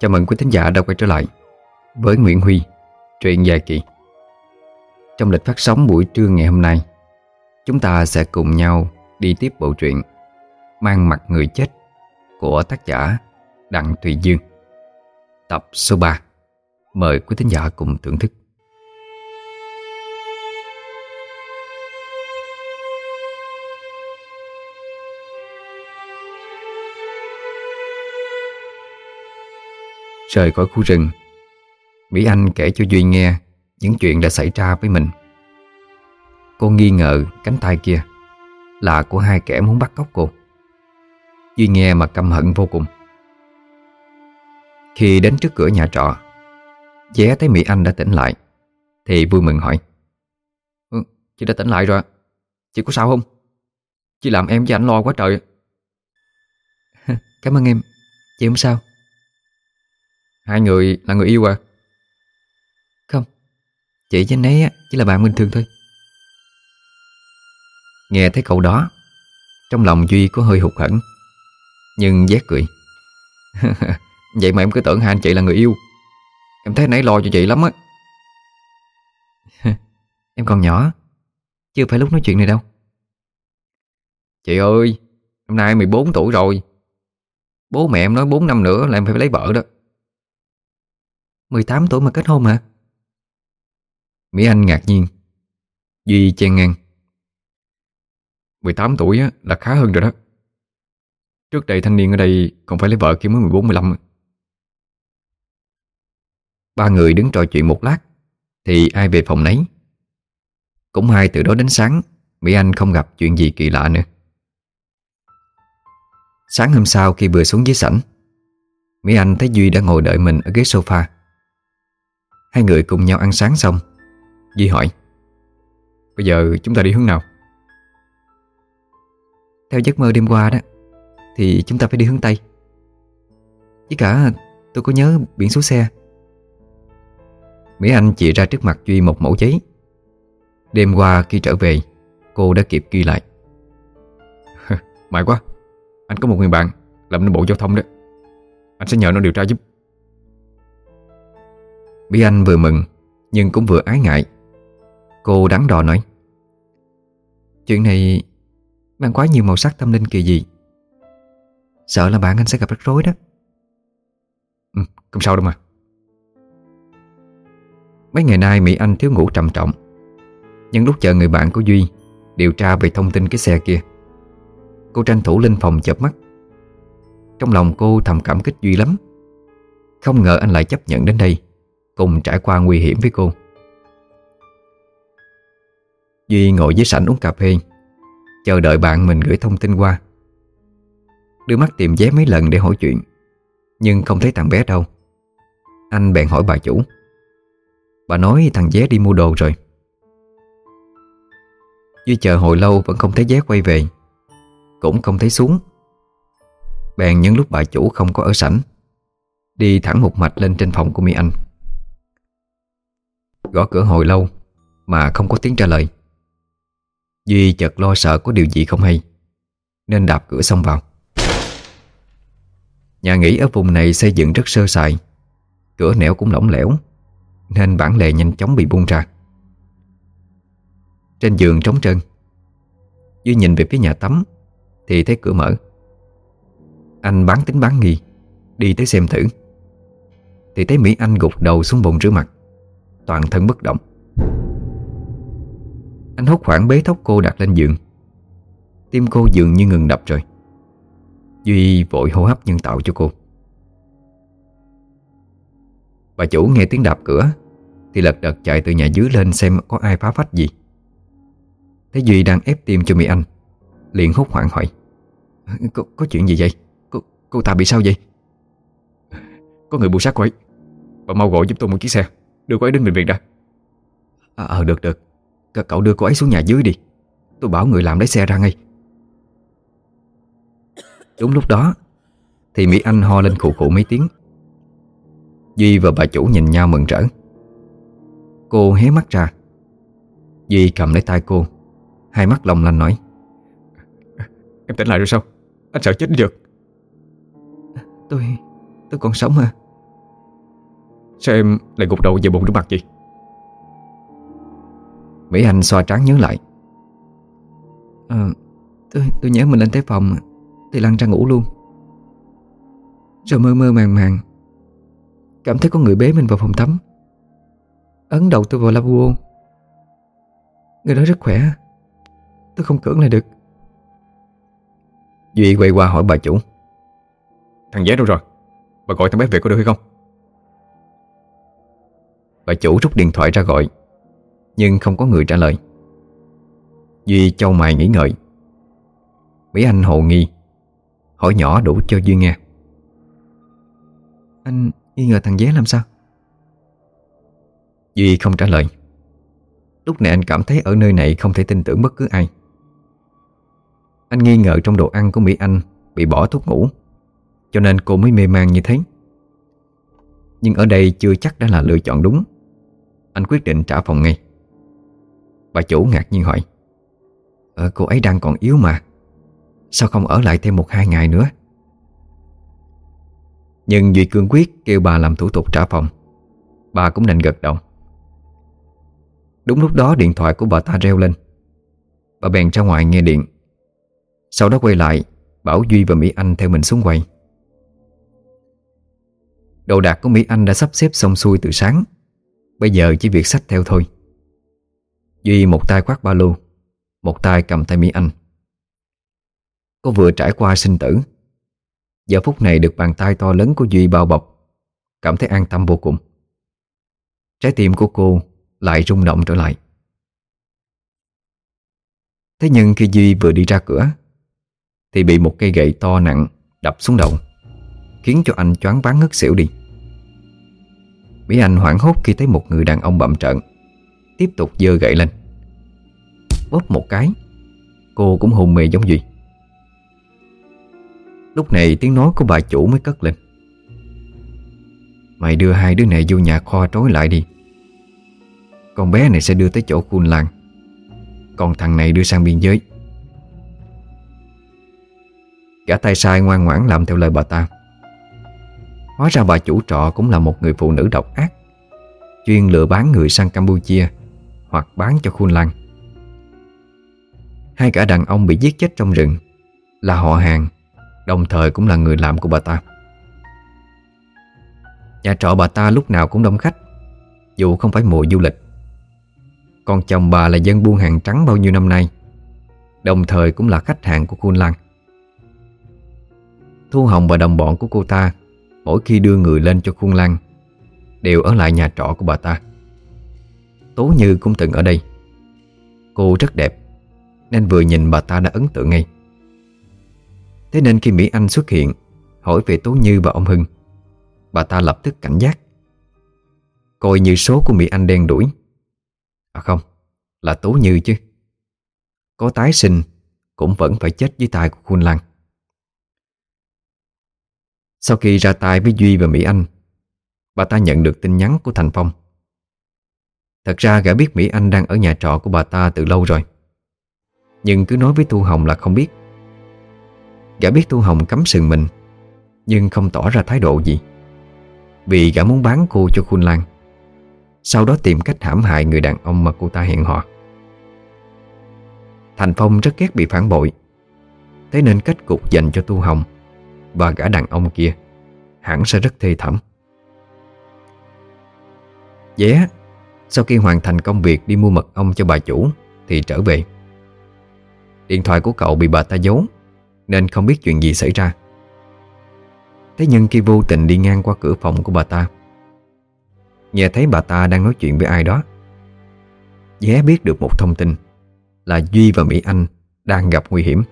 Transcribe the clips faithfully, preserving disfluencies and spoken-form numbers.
Chào mừng quý thính giả đã quay trở lại với Nguyễn Huy, truyện dài kỳ. Trong lịch phát sóng buổi trưa ngày hôm nay, chúng ta sẽ cùng nhau đi tiếp bộ truyện Mang mặt người chết của tác giả Đặng Thùy Dương, tập số ba. Mời quý thính giả cùng thưởng thức. Rời khỏi khu rừng, Mỹ Anh kể cho Duy nghe những chuyện đã xảy ra với mình. Cô nghi ngờ cánh tay kia là của hai kẻ muốn bắt cóc cô. Duy nghe mà căm hận vô cùng. Khi đến trước cửa nhà trọ, Vé thấy Mỹ Anh đã tỉnh lại thì vui mừng hỏi: ừ, Chị đã tỉnh lại rồi, chị có sao không? Chị làm em với anh lo quá trời. Cảm ơn em, chị không sao. Hai người là người yêu à? Không, chị với anh ấy chỉ là bạn bình thường thôi. Nghe thấy câu đó, trong lòng Duy có hơi hụt hẫng, nhưng Vé cười. Vậy mà em cứ tưởng hai anh chị là người yêu. Em thấy nãy lo cho chị lắm á. Em còn nhỏ, chưa phải lúc nói chuyện này đâu. Chị ơi, hôm nay mười bốn tuổi rồi. Bố mẹ em nói bốn năm nữa là em phải lấy vợ đó. Mười tám tuổi mà kết hôn hả? Mỹ Anh ngạc nhiên. Duy chen ngang: Mười tám tuổi á, là khá hơn rồi đó. Trước đây thanh niên ở đây còn phải lấy vợ khi mới mười bốn mười lăm. Ba người đứng trò chuyện một lát thì ai về phòng nấy. Cũng hay từ đó đến sáng Mỹ Anh không gặp chuyện gì kỳ lạ nữa. Sáng hôm sau khi vừa xuống dưới sảnh, Mỹ Anh thấy Duy đã ngồi đợi mình ở ghế sofa. Hai người cùng nhau ăn sáng xong, Duy hỏi: Bây giờ chúng ta đi hướng nào? Theo giấc mơ đêm qua đó thì chúng ta phải đi hướng Tây. Với cả tôi có nhớ biển số xe. Mỹ Anh chỉ ra trước mặt Duy một mẫu giấy. Đêm qua khi trở về, cô đã kịp ghi lại. May quá, anh có một người bạn làm nên bộ giao thông đó. Anh sẽ nhờ nó điều tra giúp. Mỹ Anh vừa mừng nhưng cũng vừa ái ngại. Cô đắn đo nói: Chuyện này mang quá nhiều màu sắc tâm linh kỳ dị, sợ là bạn anh sẽ gặp rắc rối đó. Ừ, không sao đâu mà. Mấy ngày nay Mỹ Anh thiếu ngủ trầm trọng. Nhưng lúc chờ người bạn của Duy điều tra về thông tin cái xe kia, cô tranh thủ lên phòng chợp mắt. Trong lòng cô thầm cảm kích Duy lắm. Không ngờ anh lại chấp nhận đến đây cùng trải qua nguy hiểm với cô. Duy ngồi dưới sảnh uống cà phê, chờ đợi bạn mình gửi thông tin qua. Đưa mắt tìm Vé mấy lần để hỏi chuyện, nhưng không thấy thằng bé đâu. Anh bèn hỏi bà chủ. Bà nói thằng Vé đi mua đồ rồi. Duy chờ hồi lâu vẫn không thấy Vé quay về, cũng không thấy xuống. Bèn nhân lúc bà chủ không có ở sảnh, đi thẳng một mạch lên trên phòng của Mỹ Anh. Gõ cửa hồi lâu mà không có tiếng trả lời. Duy chợt lo sợ có điều gì không hay, nên đạp cửa xông vào. Nhà nghỉ ở vùng này xây dựng rất sơ sài, cửa nẻo cũng lỏng lẻo, nên bản lề nhanh chóng bị bung ra. Trên giường trống trơn. Duy nhìn về phía nhà tắm thì thấy cửa mở. Anh bán tính bán nghi đi tới xem thử, thì thấy Mỹ Anh gục đầu xuống bồn rửa mặt, toàn thân bất động. Anh hốt hoảng bế thốc cô đặt lên giường. Tim cô dường như ngừng đập rồi. Duy vội hô hấp nhân tạo cho cô. Bà chủ nghe tiếng đạp cửa thì lật đật chạy từ nhà dưới lên xem có ai phá phách gì. Thấy Duy đang ép tim cho Mỹ Anh, liền hốt hoảng hỏi: Có, có chuyện gì vậy? Cô, cô ta bị sao vậy? Có người buộc sát cô ấy. Bà mau gọi giúp tôi một chiếc xe, đưa cô ấy đến bệnh viện ra. Ờ à, được được. C Cậu đưa cô ấy xuống nhà dưới đi, tôi bảo người làm lấy xe ra ngay. Đúng lúc đó thì Mỹ Anh ho lên khụ khụ mấy tiếng. Duy và bà chủ nhìn nhau mừng rỡ. Cô hé mắt ra. Duy cầm lấy tay cô, hai mắt long lanh nói: Em tỉnh lại rồi sao? Anh sợ chết đi được. Tôi... tôi còn sống à? Sao em lại gục đầu vào bồn rửa mặt vậy? Mỹ Anh xoa trán nhớ lại. à, tôi, tôi nhớ mình lên tới phòng thì lăn ra ngủ luôn. Rồi mơ mơ màng màng cảm thấy có người bế mình vào phòng tắm, ấn đầu tôi vào lavabo. Người đó rất khỏe, tôi không cưỡng lại được. Duy quay qua hỏi bà chủ. Thằng Vé đâu rồi? Bà gọi thằng bé về có được hay không? Bà chủ rút điện thoại ra gọi, nhưng không có người trả lời. Duy chau mày nghĩ ngợi. Mỹ Anh hồ nghi, hỏi nhỏ đủ cho Duy nghe. Anh nghi ngờ thằng Vé làm sao? Duy không trả lời. Lúc này anh cảm thấy ở nơi này không thể tin tưởng bất cứ ai. Anh nghi ngờ trong đồ ăn của Mỹ Anh bị bỏ thuốc ngủ, cho nên cô mới mê man như thế. Nhưng ở đây chưa chắc đã là lựa chọn đúng. Anh quyết định trả phòng ngay. Bà chủ ngạc nhiên hỏi: Ờ, cô ấy đang còn yếu mà, sao không ở lại thêm một hai ngày nữa? Nhưng Duy cương quyết kêu bà làm thủ tục trả phòng. Bà cũng đành gật đầu. Đúng lúc đó điện thoại của bà ta reo lên. Bà bèn ra ngoài nghe điện. Sau đó quay lại bảo Duy và Mỹ Anh theo mình xuống quầy. Đồ đạc của Mỹ Anh đã sắp xếp xong xuôi từ sáng, bây giờ chỉ việc xách theo thôi. Duy một tay khoác ba lô, một tay cầm tay Mỹ Anh. Cô vừa trải qua sinh tử, giờ phút này được bàn tay to lớn của Duy bao bọc, cảm thấy an tâm vô cùng. Trái tim của cô lại rung động trở lại. Thế nhưng khi Duy vừa đi ra cửa thì bị một cây gậy to nặng đập xuống đầu, khiến cho anh choáng váng ngất xỉu đi. Mỹ Anh hoảng hốt khi thấy một người đàn ông bặm trợn tiếp tục giơ gậy lên. Bóp một cái, cô cũng hôn mê giống Duy. Lúc này tiếng nói của bà chủ mới cất lên: Mày đưa hai đứa này vô nhà kho trói lại đi. Con bé này sẽ đưa tới chỗ Khuôn Lan, còn thằng này đưa sang biên giới. Gã tay sai ngoan ngoãn làm theo lời bà ta. Hóa ra bà chủ trọ cũng là một người phụ nữ độc ác, chuyên lừa bán người sang Campuchia hoặc bán cho Khuôn Lan. Hai gã đàn ông bị giết chết trong rừng là họ hàng, đồng thời cũng là người làm của bà ta. Nhà trọ bà ta lúc nào cũng đông khách, dù không phải mùa du lịch. Còn chồng bà là dân buôn hàng trắng bao nhiêu năm nay, đồng thời cũng là khách hàng của Khuôn Lan. Thu Hồng và đồng bọn của cô ta mỗi khi đưa người lên cho Khuôn Lan đều ở lại nhà trọ của bà ta. Tố Như cũng từng ở đây. Cô rất đẹp nên vừa nhìn bà ta đã ấn tượng ngay. Thế nên khi Mỹ Anh xuất hiện hỏi về Tố Như và ông Hưng, bà ta lập tức cảnh giác. Coi như số của Mỹ Anh đen đủi. À không, là Tố Như chứ. Có tái sinh cũng vẫn phải chết dưới tay của Khuôn Lan. Sau khi ra tay với Duy và Mỹ Anh, bà ta nhận được tin nhắn của Thành Phong. Thật ra gã biết Mỹ Anh đang ở nhà trọ của bà ta từ lâu rồi, nhưng cứ nói với Thu Hồng là không biết. Gã biết Thu Hồng cắm sừng mình, nhưng không tỏ ra thái độ gì, vì gã muốn bán cô cho Khuôn Lan, sau đó tìm cách hãm hại người đàn ông mà cô ta hẹn hò. Thành Phong rất ghét bị phản bội, thế nên kết cục dành cho Thu Hồng và gã đàn ông kia hẳn sẽ rất thê thảm. Vé sau khi hoàn thành công việc đi mua mật ong cho bà chủ thì trở về. Điện thoại của cậu bị bà ta giấu nên không biết chuyện gì xảy ra. Thế nhưng khi vô tình đi ngang qua cửa phòng của bà ta, nghe thấy bà ta đang nói chuyện với ai đó, Vé biết được một thông tin là Duy và Mỹ Anh đang gặp nguy hiểm.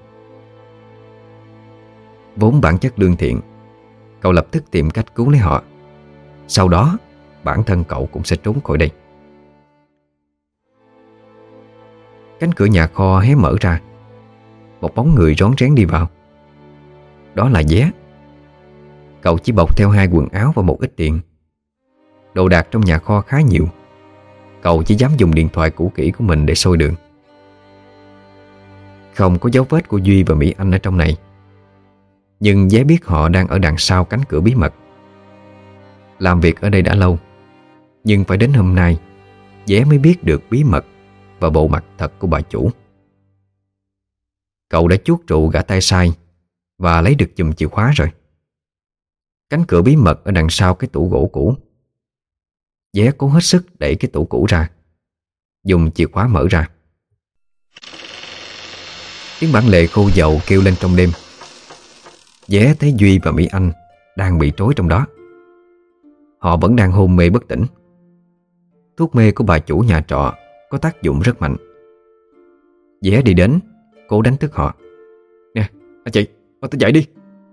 Vốn bản chất lương thiện, cậu lập tức tìm cách cứu lấy họ. Sau đó bản thân cậu cũng sẽ trốn khỏi đây. Cánh cửa nhà kho hé mở ra, một bóng người rón rén đi vào. Đó là Vé. Cậu chỉ bọc theo hai quần áo và một ít tiền. Đồ đạc trong nhà kho khá nhiều. Cậu chỉ dám dùng điện thoại cũ kỹ của mình để soi đường. Không có dấu vết của Duy và Mỹ Anh ở trong này, nhưng Vé biết họ đang ở đằng sau cánh cửa bí mật. Làm việc ở đây đã lâu, Nhưng phải đến hôm nay Vé mới biết được bí mật và bộ mặt thật của bà chủ. Cậu đã chuốt rượu gã tay sai và lấy được chùm chìa khóa rồi. Cánh cửa bí mật ở đằng sau cái tủ gỗ cũ. Vé cố hết sức đẩy cái tủ cũ ra, dùng chìa khóa mở ra. Tiếng bản lề khô dầu kêu lên trong đêm. Vé thấy Duy và Mỹ Anh đang bị trói trong đó. Họ vẫn đang hôn mê bất tỉnh. Thuốc mê của bà chủ nhà trọ có tác dụng rất mạnh. Vé đi đến, cố đánh thức họ. Nè, anh chị, mau tỉnh dậy đi.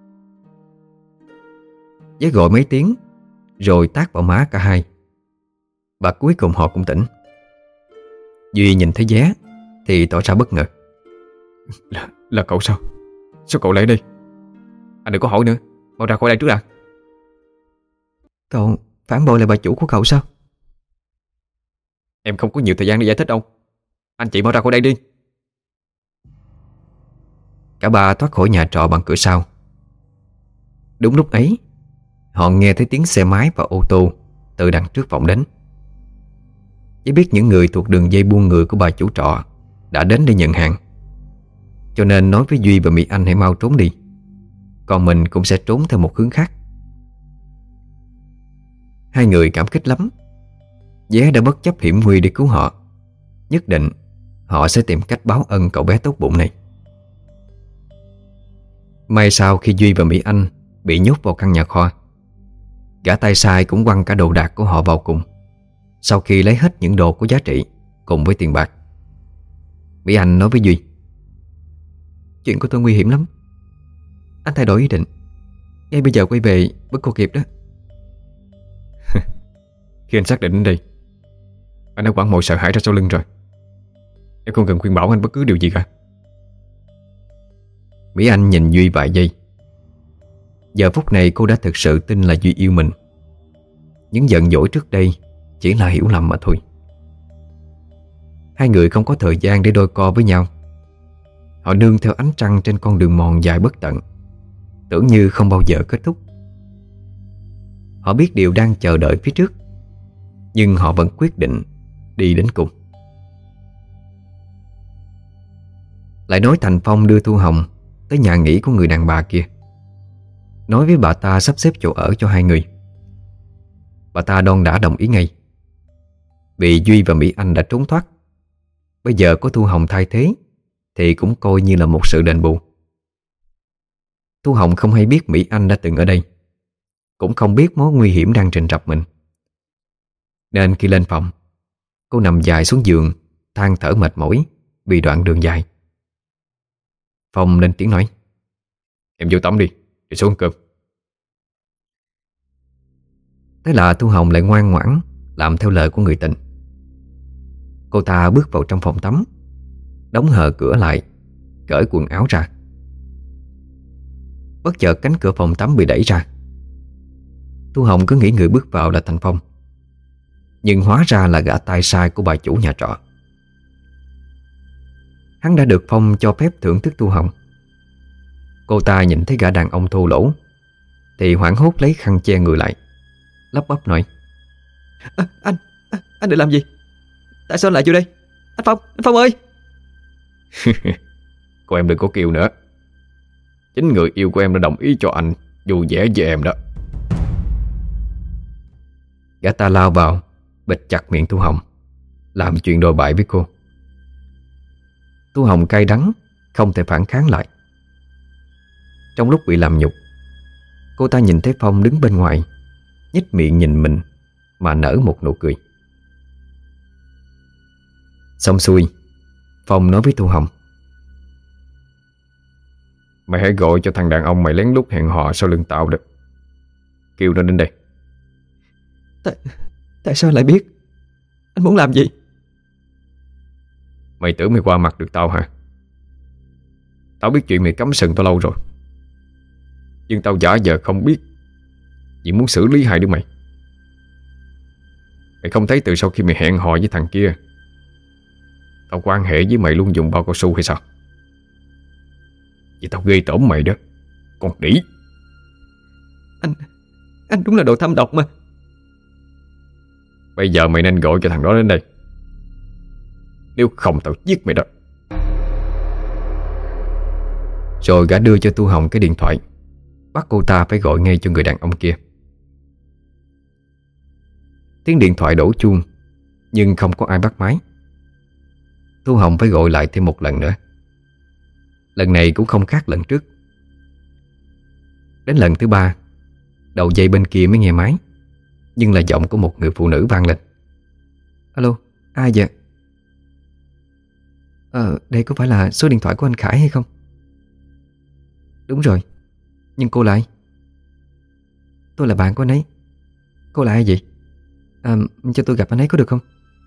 Vé gọi mấy tiếng rồi tát vào má cả hai. Và cuối cùng họ cũng tỉnh. Duy nhìn thấy Vé thì tỏ ra bất ngờ. Là, là cậu sao? Sao cậu lại đây? Anh đừng có hỏi nữa, mau ra khỏi đây trước đã. Cậu phản bội lại bà chủ của cậu sao? Em không có nhiều thời gian để giải thích đâu. Anh chị mau ra khỏi đây đi. Cả ba thoát khỏi nhà trọ bằng cửa sau. Đúng lúc ấy, họ nghe thấy tiếng xe máy và ô tô từ đằng trước vọng đến. Chỉ biết những người thuộc đường dây buôn người của bà chủ trọ đã đến để nhận hàng, cho nên nói với Duy và Mỹ Anh hãy mau trốn đi, còn mình cũng sẽ trốn theo một hướng khác. Hai người cảm kích lắm. Vé đã bất chấp hiểm nguy để cứu họ. Nhất định họ sẽ tìm cách báo ân cậu bé tốt bụng này. May sau khi Duy và Mỹ Anh bị nhốt vào căn nhà kho, gã tay sai cũng quăng cả đồ đạc của họ vào cùng. Sau khi lấy hết những đồ có giá trị cùng với tiền bạc, Mỹ Anh nói với Duy: Chuyện của tôi nguy hiểm lắm. Anh thay đổi ý định, ngay bây giờ quay về vẫn còn kịp đó. Khi anh xác định đến đây, anh đã quẳng mọi sợ hãi ra sau lưng rồi. Em không cần khuyên bảo anh bất cứ điều gì cả. Mỹ Anh nhìn Duy vài giây. Giờ phút này cô đã thực sự tin là Duy yêu mình. Những giận dỗi trước đây chỉ là hiểu lầm mà thôi. Hai người không có thời gian để đôi co với nhau. Họ nương theo ánh trăng trên con đường mòn dài bất tận, tưởng như không bao giờ kết thúc. Họ biết điều đang chờ đợi phía trước, nhưng họ vẫn quyết định đi đến cùng. Lại nói Thành Phong đưa Thu Hồng tới nhà nghỉ của người đàn bà kia, nói với bà ta sắp xếp chỗ ở cho hai người. Bà ta đon đã đồng ý ngay. Vì Duy và Mỹ Anh đã trốn thoát, bây giờ có Thu Hồng thay thế thì cũng coi như là một sự đền bù. Thu Hồng không hay biết Mỹ Anh đã từng ở đây, cũng không biết mối nguy hiểm đang rình rập mình. Nên khi lên phòng, cô nằm dài xuống giường, than thở mệt mỏi vì đoạn đường dài. Phong lên tiếng nói: Em vô tắm đi, rồi xuống ăn cơm. Thế là Thu Hồng lại ngoan ngoãn làm theo lời của người tình. Cô ta bước vào trong phòng tắm, đóng hờ cửa lại, cởi quần áo ra. Bất chợt cánh cửa phòng tắm bị đẩy ra. Thu Hồng cứ nghĩ người bước vào là Thành Phong, nhưng hóa ra là gã tay sai của bà chủ nhà trọ. Hắn đã được Phong cho phép thưởng thức Thu Hồng. Cô ta nhìn thấy gã đàn ông thô lỗ thì hoảng hốt lấy khăn che người lại, lắp bắp nói: à, Anh, à, anh định làm gì? Tại sao lại vô đây? Anh Phong, anh Phong ơi! Cô em đừng có kêu nữa. Chính người yêu của em đã đồng ý cho anh vui vẻ với em đó. Gã ta lao vào, bịt chặt miệng Thu Hồng, làm chuyện đồi bại với cô. Thu Hồng cay đắng, không thể phản kháng lại. Trong lúc bị làm nhục, cô ta nhìn thấy Phong đứng bên ngoài, nhếch miệng nhìn mình mà nở một nụ cười. Xong xuôi, Phong nói với Thu Hồng: Mày hãy gọi cho thằng đàn ông mày lén lút hẹn hò sau lưng tao được. Kêu nó đến đây. Tại, tại sao lại biết? Anh muốn làm gì? Mày tưởng mày qua mặt được tao hả? Tao biết chuyện mày cắm sừng tao lâu rồi, nhưng tao giả vờ không biết, chỉ muốn xử lý hai đứa mày. Mày không thấy từ sau khi mày hẹn hò với thằng kia, tao quan hệ với mày luôn dùng bao cao su hay sao? Vậy tao ghê tởm mày đó, con đĩ. Anh, anh đúng là đồ thâm độc mà. Bây giờ mày nên gọi cho thằng đó đến đây. Nếu không tao giết mày đó. Rồi gã đưa cho Tu Hồng cái điện thoại, bắt cô ta phải gọi ngay cho người đàn ông kia. Tiếng điện thoại đổ chuông, nhưng không có ai bắt máy. Tu Hồng phải gọi lại thêm một lần nữa. Lần này cũng không khác lần trước. Đến lần thứ ba, đầu dây bên kia mới nghe máy, nhưng là giọng của một người phụ nữ vang lên. Alo, ai vậy? Ờ, đây có phải là số điện thoại của anh Khải hay không? Đúng rồi, nhưng cô là ai? Tôi là bạn của anh ấy. Cô là ai vậy? À, cho tôi gặp anh ấy có được không?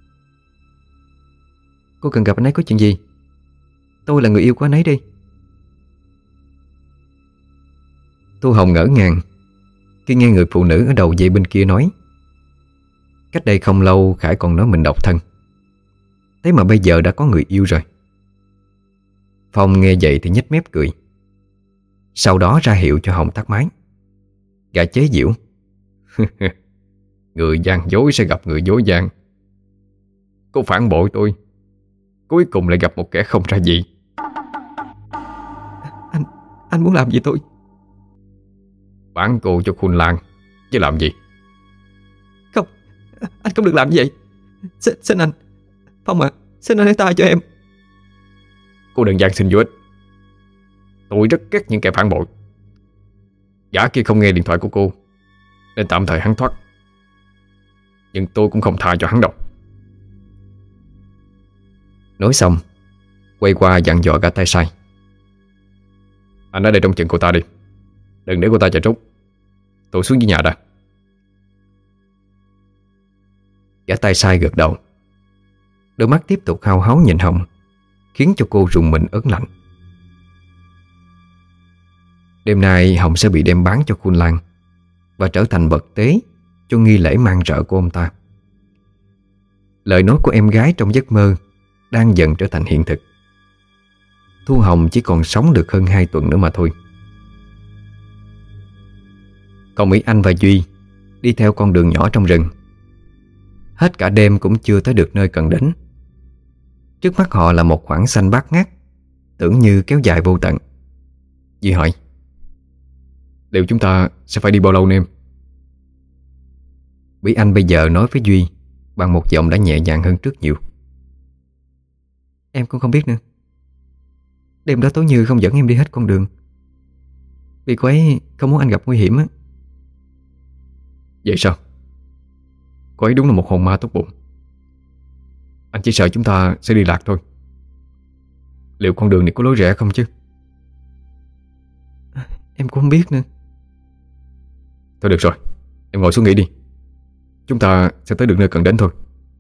Cô cần gặp anh ấy có chuyện gì? Tôi là người yêu của anh ấy đi. Tu Hồng ngỡ ngàng khi nghe người phụ nữ ở đầu dây bên kia nói. Cách đây không lâu Khải còn nói mình độc thân, thế mà bây giờ đã có người yêu rồi. Phong nghe vậy thì nhếch mép cười, sau đó ra hiệu cho Hồng tắt máy. Gã chế giễu. Người gian dối sẽ gặp người dối gian. Cô phản bội tôi, cuối cùng lại gặp một kẻ không ra gì. Anh Anh muốn làm gì tôi? Bán cô cho Khôn Lan chứ làm gì. Không, anh không được làm như vậy. Xin, xin anh Phong à, xin anh hãy tha cho em. Cô đừng gian xin vô ích. Tôi rất ghét những kẻ phản bội. Gã kia không nghe điện thoại của cô nên tạm thời hắn thoát, nhưng tôi cũng không tha cho hắn đâu. Nói xong, quay qua dặn dò gã tay sai. Anh ở đây trông chừng cô ta đi, đừng để cô ta chạy trốn. Tôi xuống dưới nhà đã. Gã tay sai gật đầu. Đôi mắt tiếp tục hao háo nhìn Hồng, khiến cho cô rùng mình ớn lạnh. Đêm nay Hồng sẽ bị đem bán cho Khôn Lan và trở thành vật tế cho nghi lễ mang rợ của ông ta. Lời nói của em gái trong giấc mơ đang dần trở thành hiện thực. Thu Hồng chỉ còn sống được hơn hai tuần nữa mà thôi. Còn Mỹ Anh và Duy đi theo con đường nhỏ trong rừng. Hết cả đêm cũng chưa tới được nơi cần đến. Trước mắt họ là một khoảng xanh bát ngát, tưởng như kéo dài vô tận. Duy hỏi: liệu chúng ta sẽ phải đi bao lâu nè em? Mỹ Anh bây giờ nói với Duy bằng một giọng đã nhẹ nhàng hơn trước nhiều. Em cũng không biết nữa. Đêm đó Tố Như không dẫn em đi hết con đường, vì cô ấy không muốn anh gặp nguy hiểm á. Vậy sao? Cô ấy đúng là một hồn ma tốt bụng. Anh chỉ sợ chúng ta sẽ đi lạc thôi. Liệu con đường này có lối rẽ không chứ? Em cũng không biết nữa. Thôi được rồi, em ngồi xuống nghỉ đi. Chúng ta sẽ tới được nơi cần đến thôi.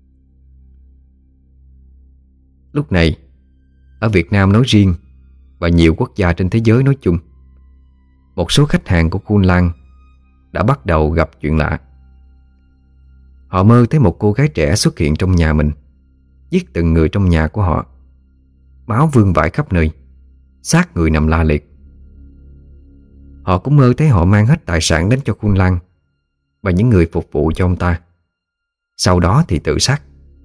Lúc này, ở Việt Nam nói riêng và nhiều quốc gia trên thế giới nói chung, một số khách hàng của Khôn Lan đã bắt đầu gặp chuyện lạ. Họ mơ thấy một cô gái trẻ xuất hiện trong nhà mình, giết từng người trong nhà của họ. Máu vương vãi khắp nơi, xác người nằm la liệt. Họ cũng mơ thấy họ mang hết tài sản đến cho Khôn Lan và những người phục vụ cho ông ta, sau đó thì tự sát.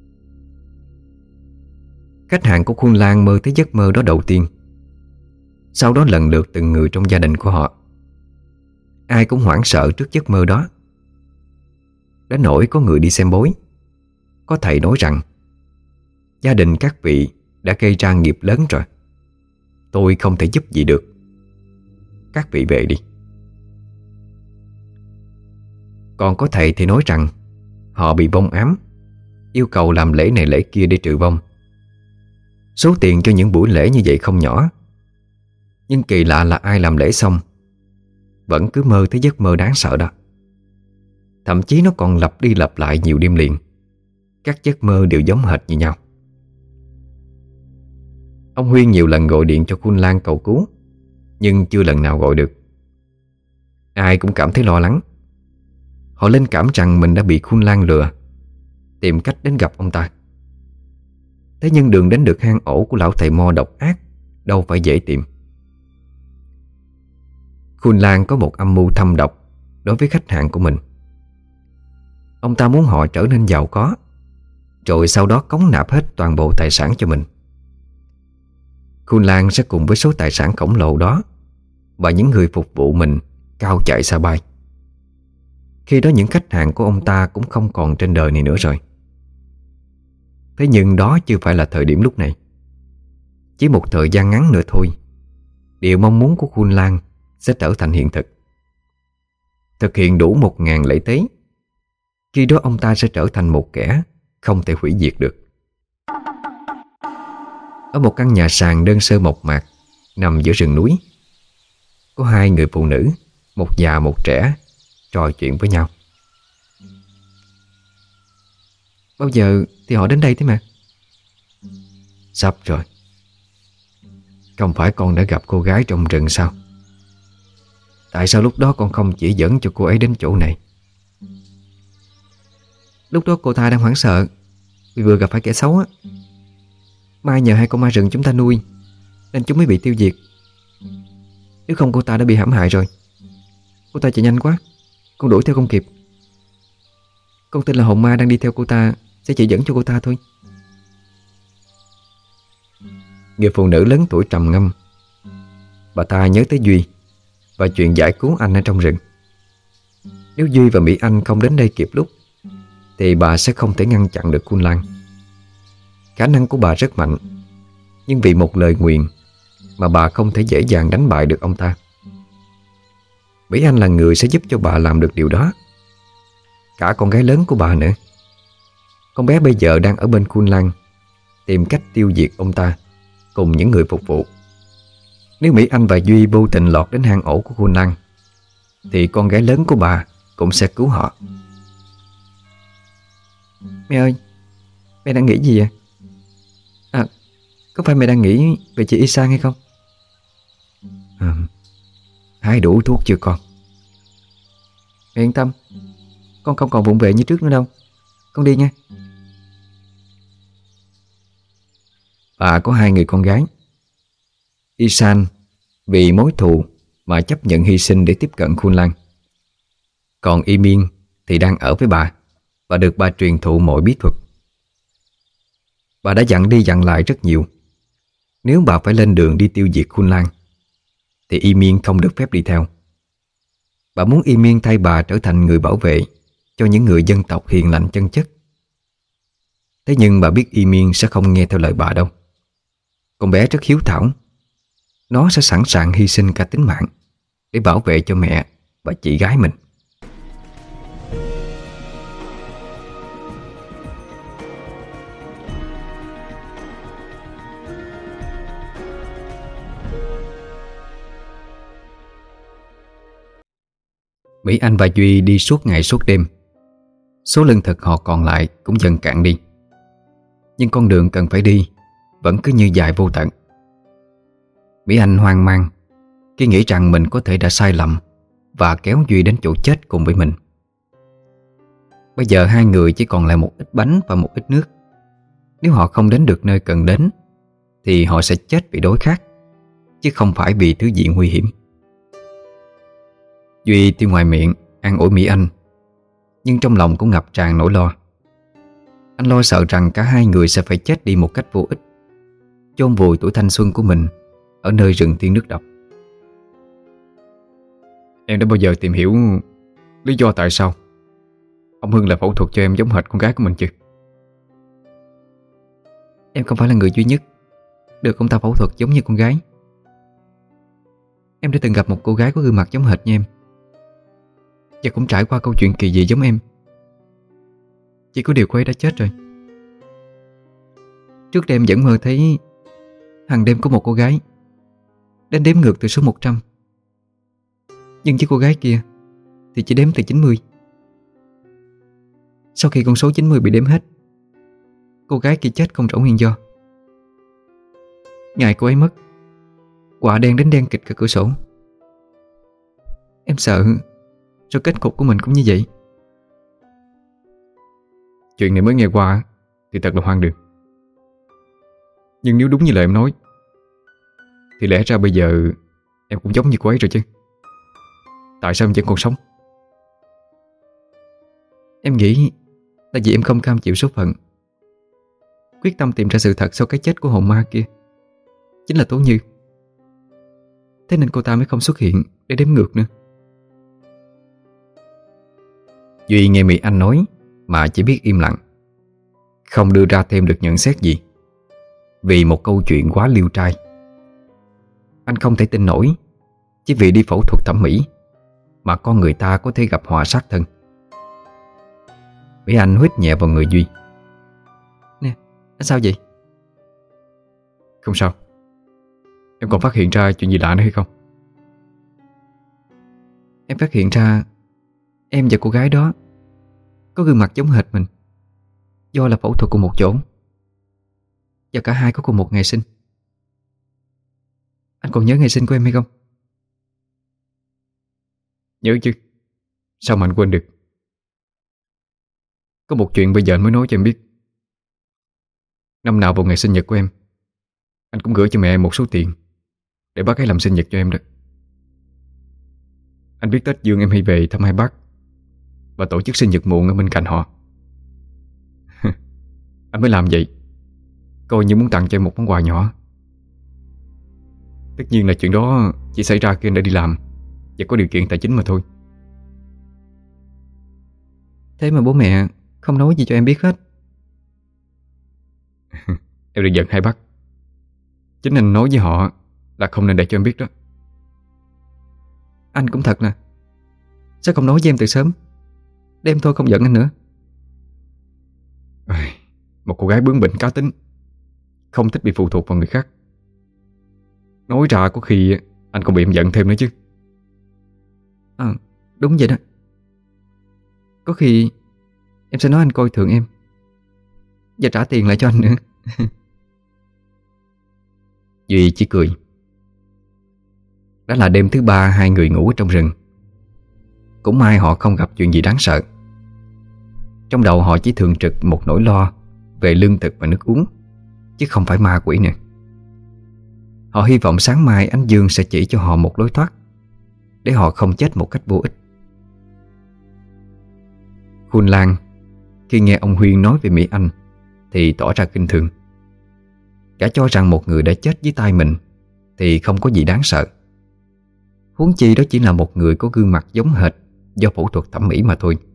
Khách hàng của Khôn Lan mơ thấy giấc mơ đó đầu tiên, sau đó lần lượt từng người trong gia đình của họ. Ai cũng hoảng sợ trước giấc mơ đó. Đến nỗi có người đi xem bói. Có thầy nói rằng gia đình các vị đã gây ra nghiệp lớn rồi, tôi không thể giúp gì được, các vị về đi. Còn có thầy thì nói rằng họ bị vong ám, yêu cầu làm lễ này lễ kia để trừ vong. Số tiền cho những buổi lễ như vậy không nhỏ. Nhưng kỳ lạ là ai làm lễ xong vẫn cứ mơ thấy giấc mơ đáng sợ đó. Thậm chí nó còn lặp đi lặp lại nhiều đêm liền. Các giấc mơ đều giống hệt như nhau. Ông Huyên nhiều lần gọi điện cho Khôn Lan cầu cứu, nhưng chưa lần nào gọi được. Ai cũng cảm thấy lo lắng. Họ linh cảm rằng mình đã bị Khôn Lan lừa, tìm cách đến gặp ông ta. Thế nhưng đường đến được hang ổ của lão thầy mo độc ác đâu phải dễ tìm. Khôn Lan có một âm mưu thâm độc đối với khách hàng của mình. Ông ta muốn họ trở nên giàu có, rồi sau đó cống nạp hết toàn bộ tài sản cho mình. Khôn Lang sẽ cùng với số tài sản khổng lồ đó và những người phục vụ mình cao chạy xa bay. Khi đó những khách hàng của ông ta cũng không còn trên đời này nữa rồi. Thế nhưng đó chưa phải là thời điểm lúc này. Chỉ một thời gian ngắn nữa thôi, điều mong muốn của Khôn Lang sẽ trở thành hiện thực. Thực hiện đủ một ngàn lễ tế, khi đó ông ta sẽ trở thành một kẻ không thể hủy diệt được. Ở một căn nhà sàn đơn sơ mộc mạc nằm giữa rừng núi, có hai người phụ nữ, một già một trẻ, trò chuyện với nhau. Bao giờ thì họ đến đây thế mà? Sắp rồi. Không phải con đã gặp cô gái trong rừng sao? Tại sao lúc đó con không chỉ dẫn cho cô ấy đến chỗ này? Lúc đó cô ta đang hoảng sợ vì vừa gặp phải kẻ xấu á. Mai nhờ hai con ma rừng chúng ta nuôi nên chúng mới bị tiêu diệt. Nếu không cô ta đã bị hãm hại rồi. Cô ta chạy nhanh quá, con đuổi theo không kịp. Con tin là hồn ma đang đi theo cô ta sẽ chỉ dẫn cho cô ta thôi. Người phụ nữ lớn tuổi trầm ngâm. Bà ta nhớ tới Duy và chuyện giải cứu anh ở trong rừng. Nếu Duy và Mỹ Anh không đến đây kịp lúc thì bà sẽ không thể ngăn chặn được Khôn Lang. Khả năng của bà rất mạnh, nhưng vì một lời nguyền mà bà không thể dễ dàng đánh bại được ông ta. Mỹ Anh là người sẽ giúp cho bà làm được điều đó. Cả con gái lớn của bà nữa. Con bé bây giờ đang ở bên Khôn Lang, tìm cách tiêu diệt ông ta cùng những người phục vụ. Nếu Mỹ Anh và Duy vô tình lọt đến hang ổ của Khôn Lang thì con gái lớn của bà cũng sẽ cứu họ. Mẹ ơi, mẹ đang nghĩ gì vậy? À, có phải mẹ đang nghĩ về chị Isan hay không? À, hái đủ thuốc chưa con? Mẹ yên tâm, con không còn vụng về như trước nữa đâu. Con đi nha. Bà có hai người con gái. Isan vì mối thù mà chấp nhận hy sinh để tiếp cận Khôn Lang. Còn Y Miên thì đang ở với bà và được bà truyền thụ mọi bí thuật. Bà đã dặn đi dặn lại rất nhiều. Nếu bà phải lên đường đi tiêu diệt Khôn Lang thì Y Miên không được phép đi theo. Bà muốn Y Miên thay bà trở thành người bảo vệ cho những người dân tộc hiền lành chân chất. Thế nhưng bà biết Y Miên sẽ không nghe theo lời bà đâu. Con bé rất hiếu thảo. Nó sẽ sẵn sàng hy sinh cả tính mạng để bảo vệ cho mẹ và chị gái mình. Mỹ Anh và Duy đi suốt ngày suốt đêm. Số lương thực họ còn lại cũng dần cạn đi. Nhưng con đường cần phải đi vẫn cứ như dài vô tận. Mỹ Anh hoang mang khi nghĩ rằng mình có thể đã sai lầm và kéo Duy đến chỗ chết cùng với mình. Bây giờ hai người chỉ còn lại một ít bánh và một ít nước. Nếu họ không đến được nơi cần đến thì họ sẽ chết vì đói khát, chứ không phải vì thứ gì nguy hiểm. Duy tuy ngoài miệng an ủi Mỹ Anh, nhưng trong lòng cũng ngập tràn nỗi lo. Anh lo sợ rằng cả hai người sẽ phải chết đi một cách vô ích, chôn vùi tuổi thanh xuân của mình ở nơi rừng thiên nước độc. Em đã bao giờ tìm hiểu lý do tại sao ông Hưng lại phẫu thuật cho em giống hệt con gái của mình chưa? Em không phải là người duy nhất được ông ta phẫu thuật giống như con gái. Em đã từng gặp một cô gái có gương mặt giống hệt như em, và cũng trải qua câu chuyện kỳ dị giống em. Chỉ có điều cô ấy đã chết rồi. Trước đây em vẫn mơ thấy hàng đêm có một cô gái đến đếm ngược từ số một trăm. Nhưng với cô gái kia thì chỉ đếm từ chín mươi. Sau khi con số chín mươi bị đếm hết, cô gái kia chết không rõ nguyên do. Ngày cô ấy mất, quả đen đến đen kịt cả cửa sổ. Em sợ rồi kết cục của mình cũng như vậy. Chuyện này mới nghe qua thì thật là hoang đường. Nhưng nếu đúng như lời em nói thì lẽ ra bây giờ em cũng giống như cô ấy rồi chứ. Tại sao em vẫn còn sống? Em nghĩ là vì em không cam chịu số phận, quyết tâm tìm ra sự thật sau cái chết của hồn ma kia, chính là Tố Như. Thế nên cô ta mới không xuất hiện để đếm ngược nữa. Duy nghe Mỹ Anh nói mà chỉ biết im lặng, không đưa ra thêm được nhận xét gì, vì một câu chuyện quá liêu trai. Anh không thể tin nổi, chỉ vì đi phẫu thuật thẩm mỹ mà con người ta có thể gặp họa sát thân. Mỹ Anh huýt nhẹ vào người Duy. Nè, anh sao vậy? Không sao. Em còn phát hiện ra chuyện gì lạ nữa hay không? Em phát hiện ra em và cô gái đó có gương mặt giống hệt mình, do là phẫu thuật cùng một chỗ, và cả hai có cùng một ngày sinh. Anh còn nhớ ngày sinh của em hay không? Nhớ chứ. Sao mà anh quên được? Có một chuyện bây giờ anh mới nói cho em biết. Năm nào vào ngày sinh nhật của em, anh cũng gửi cho mẹ em một số tiền để bác ấy làm sinh nhật cho em đó. Anh biết Tết Dương em hay về thăm hai bác và tổ chức sinh nhật muộn ở bên cạnh họ. Anh mới làm vậy, coi như muốn tặng cho em một món quà nhỏ. Tất nhiên là chuyện đó chỉ xảy ra khi anh đã đi làm và có điều kiện tài chính mà thôi. Thế mà bố mẹ không nói gì cho em biết hết. Em đừng giận hai bác. Chính anh nói với họ là không nên để cho em biết đó. Anh cũng thật là, sao không nói với em từ sớm, để em thôi không giận anh nữa. Một cô gái bướng bỉnh cá tính, không thích bị phụ thuộc vào người khác. Nói ra có khi anh còn bị em giận thêm nữa chứ. À, đúng vậy đó. Có khi em sẽ nói anh coi thường em và trả tiền lại cho anh nữa. Duy chỉ cười. Đó là đêm thứ ba hai người ngủ ở trong rừng. Cũng may họ không gặp chuyện gì đáng sợ. Trong đầu họ chỉ thường trực một nỗi lo về lương thực và nước uống, chứ không phải ma quỷ nữa. Họ hy vọng sáng mai ánh dương sẽ chỉ cho họ một lối thoát, để họ không chết một cách vô ích. Khôn Lan khi nghe ông Huyên nói về Mỹ Anh thì tỏ ra kinh thường. Cả cho rằng một người đã chết dưới tay mình thì không có gì đáng sợ, huống chi đó chỉ là một người có gương mặt giống hệt do phẫu thuật thẩm mỹ mà thôi.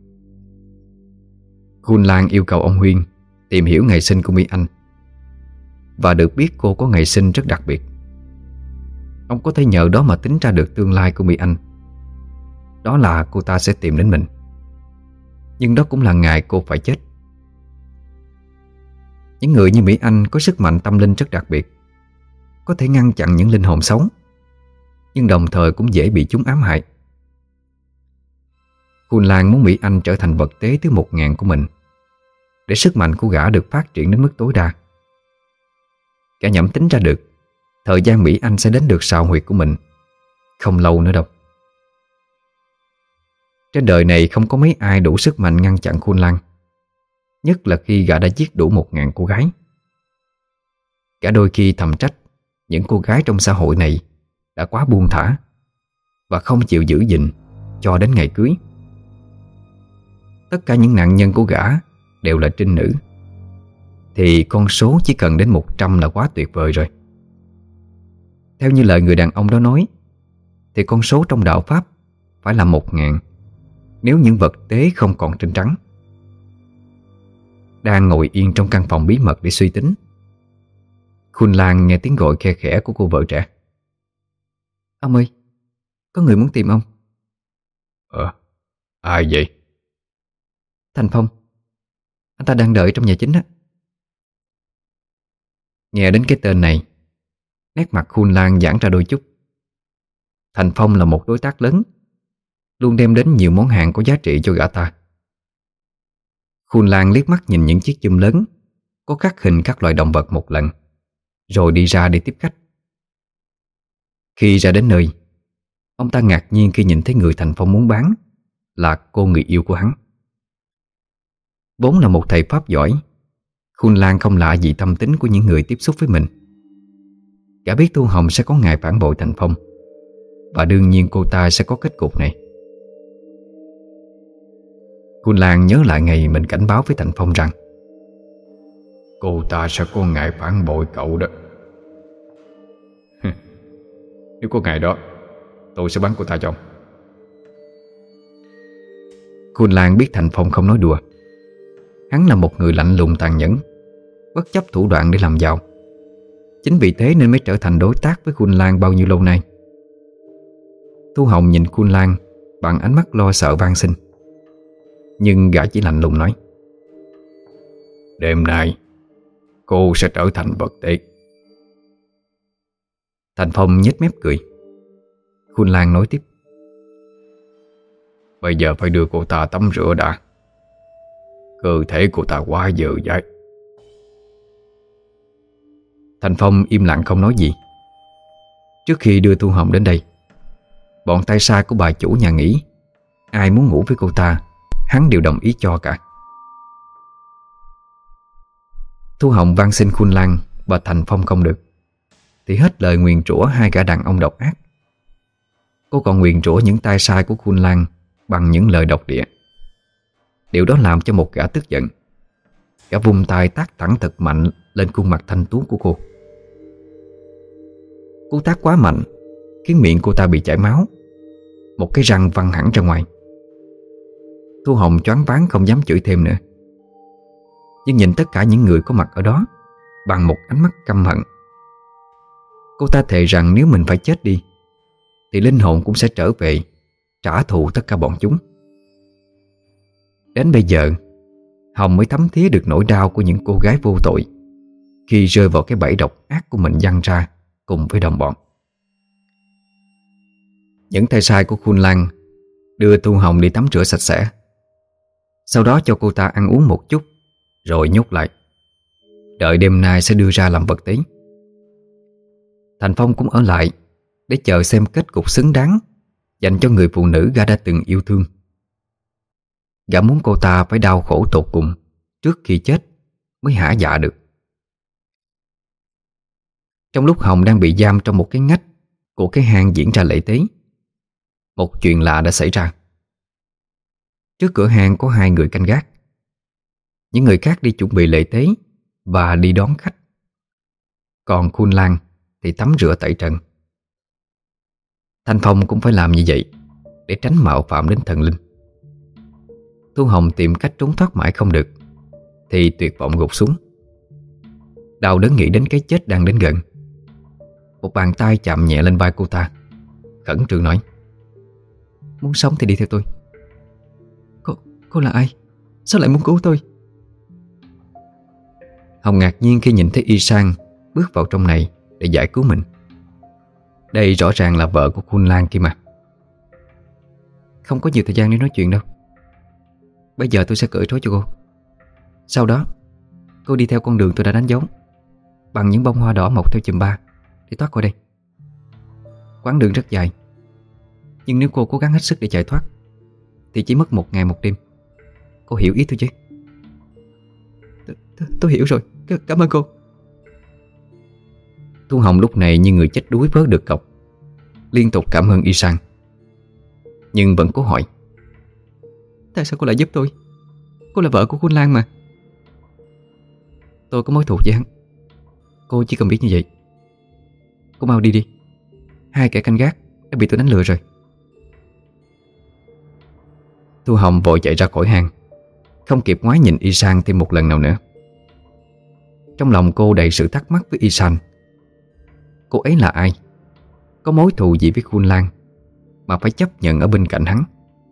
Khôn Lan yêu cầu ông Huyên tìm hiểu ngày sinh của Mỹ Anh, và được biết cô có ngày sinh rất đặc biệt. Ông có thể nhờ đó mà tính ra được tương lai của Mỹ Anh. Đó là cô ta sẽ tìm đến mình, nhưng đó cũng là ngày cô phải chết. Những người như Mỹ Anh có sức mạnh tâm linh rất đặc biệt, có thể ngăn chặn những linh hồn xấu, nhưng đồng thời cũng dễ bị chúng ám hại. Khôn Lan muốn Mỹ Anh trở thành vật tế thứ một ngàn của mình, để sức mạnh của gã được phát triển đến mức tối đa. Gã nhẩm tính ra được thời gian Mỹ Anh sẽ đến được sào huyệt của mình không lâu nữa đâu. Trên đời này không có mấy ai đủ sức mạnh ngăn chặn Khôn Lan, nhất là khi gã đã giết đủ một ngàn cô gái. Gã đôi khi thầm trách những cô gái trong xã hội này đã quá buông thả và không chịu giữ gìn cho đến ngày cưới. Tất cả những nạn nhân của gã đều là trinh nữ, thì con số chỉ cần đến một trăm là quá tuyệt vời rồi. Theo như lời người đàn ông đó nói, thì con số trong đạo Pháp phải là một ngàn nếu những vật tế không còn trên trắng. Đang ngồi yên trong căn phòng bí mật để suy tính, Khôn Lan nghe tiếng gọi khe khẽ của cô vợ trẻ. Ông ơi, có người muốn tìm ông. Ờ, ai vậy? Thành Phong. Anh ta đang đợi trong nhà chính á. Nghe đến cái tên này, nét mặt Khôn Lan giãn ra đôi chút. Thành Phong là một đối tác lớn, luôn đem đến nhiều món hàng có giá trị cho gã ta. Khôn Lan liếc mắt nhìn những chiếc chum lớn có khắc hình các loài động vật một lần, rồi đi ra để tiếp khách. Khi ra đến nơi, ông ta ngạc nhiên khi nhìn thấy người Thành Phong muốn bán là cô người yêu của hắn. Vốn là một thầy Pháp giỏi, Khôn Lan không lạ gì tâm tính của những người tiếp xúc với mình. Gã biết Thu Hồng sẽ có ngày phản bội Thành Phong, và đương nhiên cô ta sẽ có kết cục này. Khuôn Lan nhớ lại ngày mình cảnh báo với Thành Phong rằng cô ta sẽ có ngày phản bội cậu đó. Nếu có ngày đó, tôi sẽ bắn cô ta cho ông. Khuôn Lan biết Thành Phong không nói đùa. Hắn là một người lạnh lùng tàn nhẫn, bất chấp thủ đoạn để làm giàu. Chính vì thế nên mới trở thành đối tác với Khuôn Lan bao nhiêu lâu nay. Thu Hồng nhìn Khuôn Lan bằng ánh mắt lo sợ van xin, nhưng gã chỉ lạnh lùng nói: đêm nay cô sẽ trở thành vật tế. Thành Phong nhếch mép cười. Khuôn Lan nói tiếp: bây giờ phải đưa cô ta tắm rửa đã. Cơ thể cô ta quá dơ dãi. Thành Phong im lặng không nói gì. Trước khi đưa Thu Hồng đến đây, bọn tay sai của bà chủ nhà nghỉ, ai muốn ngủ với cô ta, hắn đều đồng ý cho cả. Thu Hồng van xin Khuôn Lan và Thành Phong không được, thì hết lời nguyền rủa hai gã đàn ông độc ác. Cô còn nguyền rủa những tay sai của Khuôn Lan bằng những lời độc địa. Điều đó làm cho một gã tức giận. Gã vung tay tát thẳng thật mạnh lên khuôn mặt thanh tú của cô. Cú tát quá mạnh khiến miệng cô ta bị chảy máu, một cái răng văng hẳn ra ngoài. Thu Hồng choáng váng không dám chửi thêm nữa, nhưng nhìn tất cả những người có mặt ở đó bằng một ánh mắt căm hận. Cô ta thề rằng nếu mình phải chết đi thì linh hồn cũng sẽ trở về trả thù tất cả bọn chúng. Đến bây giờ Hồng mới thấm thía được nỗi đau của những cô gái vô tội khi rơi vào cái bẫy độc ác của mình giăng ra cùng với đồng bọn. Những tay sai của Khuôn Lan đưa Thu Hồng đi tắm rửa sạch sẽ, sau đó cho cô ta ăn uống một chút rồi nhốt lại, đợi đêm nay sẽ đưa ra làm vật tế. Thành Phong cũng ở lại để chờ xem kết cục xứng đáng dành cho người phụ nữ gã đã từng yêu thương. Gã muốn cô ta phải đau khổ tột cùng trước khi chết mới hả dạ được. Trong lúc Hồng đang bị giam trong một cái ngách của cái hang diễn ra lễ tế, một chuyện lạ đã xảy ra. Trước cửa hang có hai người canh gác. Những người khác đi chuẩn bị lễ tế và đi đón khách, còn Khuôn Lan thì tắm rửa tẩy trần. Thanh Phong cũng phải làm như vậy để tránh mạo phạm đến thần linh. Thu Hồng tìm cách trốn thoát mãi không được thì tuyệt vọng gục xuống. Đau đớn nghĩ đến cái chết đang đến gần. Một bàn tay chạm nhẹ lên vai cô ta, khẩn trương nói: muốn sống thì đi theo tôi. Cô, cô là ai? Sao lại muốn cứu tôi? Hồng ngạc nhiên khi nhìn thấy Y Sang bước vào trong này để giải cứu mình. Đây rõ ràng là vợ của Khuôn Lan kia mà. Không có nhiều thời gian để nói chuyện đâu. Bây giờ tôi sẽ cởi trói cho cô. Sau đó cô đi theo con đường tôi đã đánh dấu, bằng những bông hoa đỏ mọc theo chùm ba để thoát khỏi đây. Quãng đường rất dài, nhưng nếu cô cố gắng hết sức để chạy thoát thì chỉ mất một ngày một đêm. Cô hiểu ý tôi chứ? Tôi, tôi, tôi hiểu rồi, C- cảm ơn cô. Thu Hồng lúc này như người chết đuối vớt được cọc, liên tục cảm ơn Y Sang, nhưng vẫn cố hỏi: tại sao cô lại giúp tôi? Cô là vợ của Khuôn Lan mà. Tôi có mối thù với hắn, cô chỉ cần biết như vậy. Cô mau đi đi, hai kẻ canh gác đã bị tôi đánh lừa rồi. Thu Hồng vội chạy ra khỏi hang, không kịp ngoái nhìn Y Sang thêm một lần nào nữa. Trong lòng cô đầy sự thắc mắc với Y Sang. Cô ấy là ai? Có mối thù gì với Khuôn Lan mà phải chấp nhận ở bên cạnh hắn?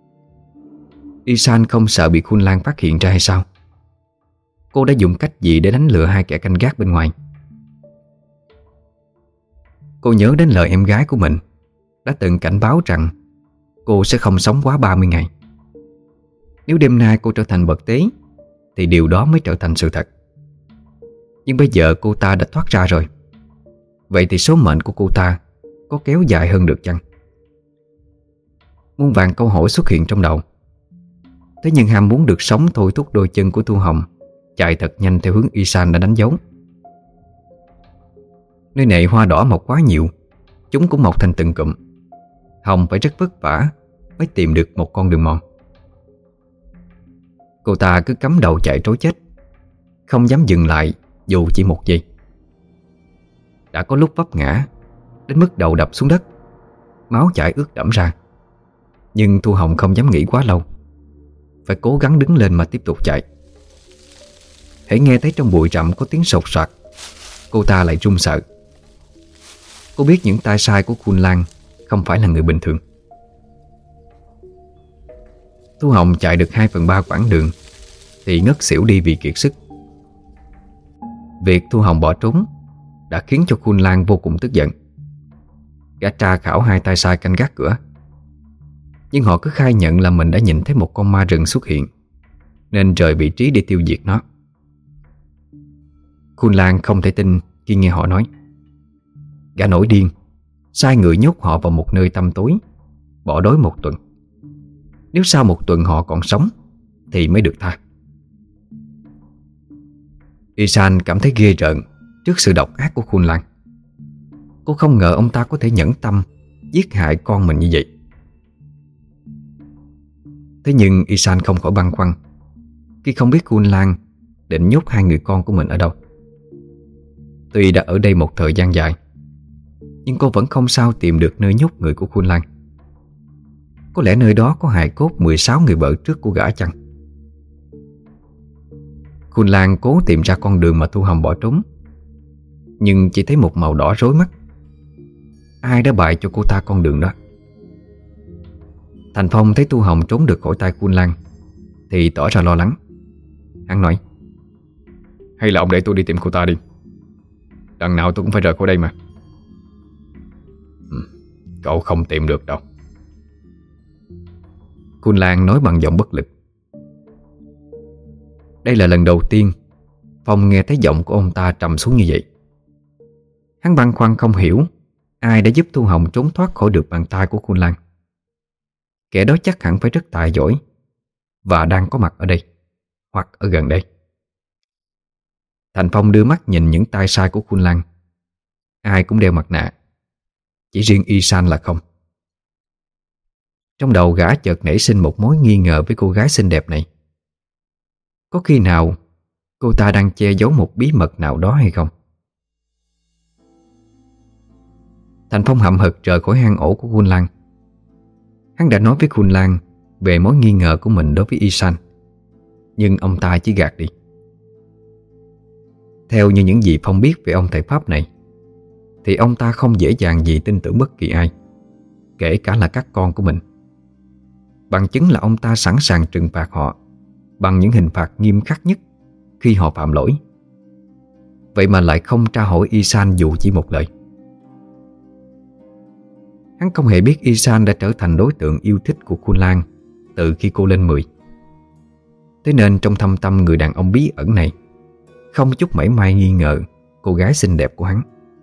Y Sang không sợ bị Khuôn Lan phát hiện ra hay sao? Cô đã dùng cách gì để đánh lừa hai kẻ canh gác bên ngoài? Cô nhớ đến lời em gái của mình đã từng cảnh báo rằng cô sẽ không sống quá ba mươi ngày. Nếu đêm nay cô trở thành vật tế thì điều đó mới trở thành sự thật. Nhưng bây giờ cô ta đã thoát ra rồi. Vậy thì số mệnh của cô ta có kéo dài hơn được chăng? Muôn vàn câu hỏi xuất hiện trong đầu. Thế nhưng ham muốn được sống thôi thúc đôi chân của Thu Hồng chạy thật nhanh theo hướng Y Sang đã đánh dấu. Nơi này hoa đỏ mọc quá nhiều, chúng cũng mọc thành từng cụm. Hồng phải rất vất vả mới tìm được một con đường mòn. Cô ta cứ cắm đầu chạy trối chết, không dám dừng lại dù chỉ một giây. Đã có lúc vấp ngã đến mức đầu đập xuống đất, máu chảy ướt đẫm ra. Nhưng Thu Hồng không dám nghỉ quá lâu, phải cố gắng đứng lên mà tiếp tục chạy. Hễ nghe thấy trong bụi rậm có tiếng sột soạt, cô ta lại run sợ. Cô biết những tay sai của Khun Lang không phải là người bình thường. Thu Hồng chạy được hai phần ba quãng đường thì ngất xỉu đi vì kiệt sức. Việc Thu Hồng bỏ trốn đã khiến cho Khun Lang vô cùng tức giận. Gã tra khảo hai tay sai canh gác cửa, nhưng họ cứ khai nhận là mình đã nhìn thấy một con ma rừng xuất hiện, nên rời vị trí để tiêu diệt nó. Khun Lang không thể tin khi nghe họ nói. Gã nổi điên, sai người nhốt họ vào một nơi tăm tối, bỏ đói một tuần. Nếu sau một tuần họ còn sống thì mới được tha. Isan cảm thấy ghê rợn trước sự độc ác của Khun Lang. Cô không ngờ ông ta có thể nhẫn tâm giết hại con mình như vậy. Thế nhưng Isan không khỏi băn khoăn khi không biết Khun Lang định nhốt hai người con của mình ở đâu. Tuy đã ở đây một thời gian dài, nhưng cô vẫn không sao tìm được nơi nhốt người của Khun Lang. Có lẽ nơi đó có hài cốt mười sáu người vợ trước của gã chăng? Khun Lang cố tìm ra con đường mà Thu Hồng bỏ trốn, nhưng chỉ thấy một màu đỏ rối mắt. Ai đã bày cho cô ta con đường đó? Thành Phong thấy Thu Hồng trốn được khỏi tay Khun Lang thì tỏ ra lo lắng. Hắn nói: Hay là ông để tôi đi tìm cô ta đi. Đằng nào tôi cũng phải rời khỏi đây mà. ừ, Cậu không tìm được đâu. Khun Lang nói bằng giọng bất lực. Đây là lần đầu tiên Phong nghe thấy giọng của ông ta trầm xuống như vậy. Hắn băn khoăn không hiểu ai đã giúp Thu Hồng trốn thoát khỏi được bàn tay của Khun Lang. Kẻ đó chắc hẳn phải rất tài giỏi và đang có mặt ở đây hoặc ở gần đây. Thành Phong đưa mắt nhìn những tay sai của Khun Lang. Ai cũng đeo mặt nạ, chỉ riêng Isan là không. Trong đầu gã chợt nảy sinh một mối nghi ngờ với cô gái xinh đẹp này. Có khi nào cô ta đang che giấu một bí mật nào đó hay không? Thành Phong hậm hực rời khỏi hang ổ của Khun Lang. Hắn đã nói với Khun Lang về mối nghi ngờ của mình đối với Isan, nhưng ông ta chỉ gạt đi. Theo như những gì Phong biết về ông thầy Pháp này, thì ông ta không dễ dàng gì tin tưởng bất kỳ ai, kể cả là các con của mình. Bằng chứng là ông ta sẵn sàng trừng phạt họ bằng những hình phạt nghiêm khắc nhất khi họ phạm lỗi. Vậy mà lại không tra hỏi Isan dù chỉ một lời. Hắn không hề biết Isan đã trở thành đối tượng yêu thích của Khun Lang từ khi cô lên mười. Thế nên trong thâm tâm người đàn ông bí ẩn này không chút mảy may nghi ngờ cô gái xinh đẹp của hắn.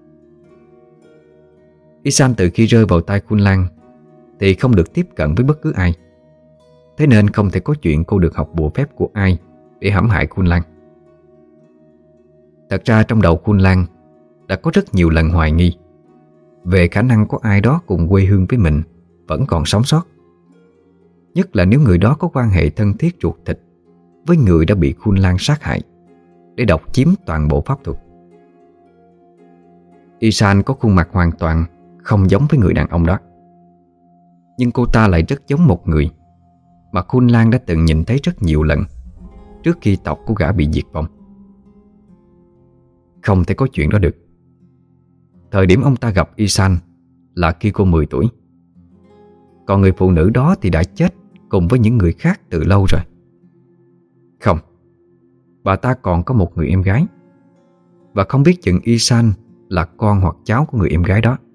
Isan từ khi rơi vào tay Khun Lang thì không được tiếp cận với bất cứ ai. Thế nên không thể có chuyện cô được học bùa phép của ai để hãm hại Khun Lang. Thật ra trong đầu Khun Lang đã có rất nhiều lần hoài nghi về khả năng có ai đó cùng quê hương với mình vẫn còn sống sót, nhất là nếu người đó có quan hệ thân thiết ruột thịt với người đã bị Khun Lang sát hại để độc chiếm toàn bộ pháp thuật. Isan có khuôn mặt hoàn toàn không giống với người đàn ông đó, nhưng cô ta lại rất giống một người mà Khun Lang đã từng nhìn thấy rất nhiều lần trước khi tộc của gã bị diệt vong. Không thể có chuyện đó được. Thời điểm ông ta gặp Isan là khi cô mười tuổi, còn người phụ nữ đó thì đã chết cùng với những người khác từ lâu rồi. Không, bà ta còn có một người em gái, và không biết chừng Isan là con hoặc cháu của người em gái đó.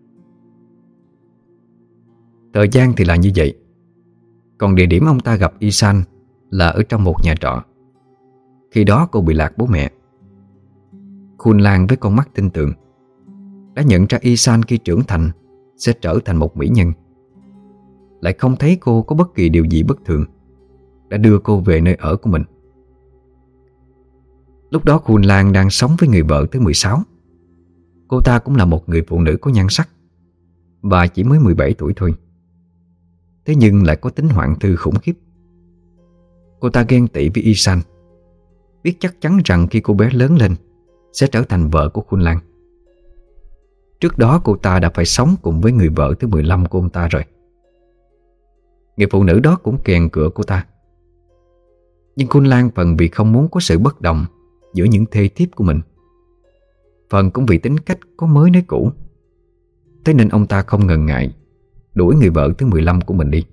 Thời gian thì là như vậy, còn địa điểm ông ta gặp Isan là ở trong một nhà trọ. Khi đó cô bị lạc bố mẹ. Khun Lang với con mắt tin tưởng đã nhận ra Isan khi trưởng thành sẽ trở thành một mỹ nhân, lại không thấy cô có bất kỳ điều gì bất thường, đã đưa cô về nơi ở của mình. Lúc đó Khun Lang đang sống với người vợ tới mười sáu. Cô ta cũng là một người phụ nữ có nhan sắc và chỉ mới mười bảy tuổi thôi. Thế nhưng lại có tính hoạn thư khủng khiếp. Cô ta ghen tị với Isan, biết chắc chắn rằng khi cô bé lớn lên sẽ trở thành vợ của Khun Lang. Trước đó cô ta đã phải sống cùng với người vợ thứ mười lăm của ông ta rồi. Người phụ nữ đó cũng kèn cựa cô ta. Nhưng Khun Lang phần vì không muốn có sự bất đồng giữa những thê thiếp của mình, phần cũng vì tính cách có mới nới cũ. Thế nên ông ta không ngần ngại đuổi người vợ thứ mười lăm của mình đi.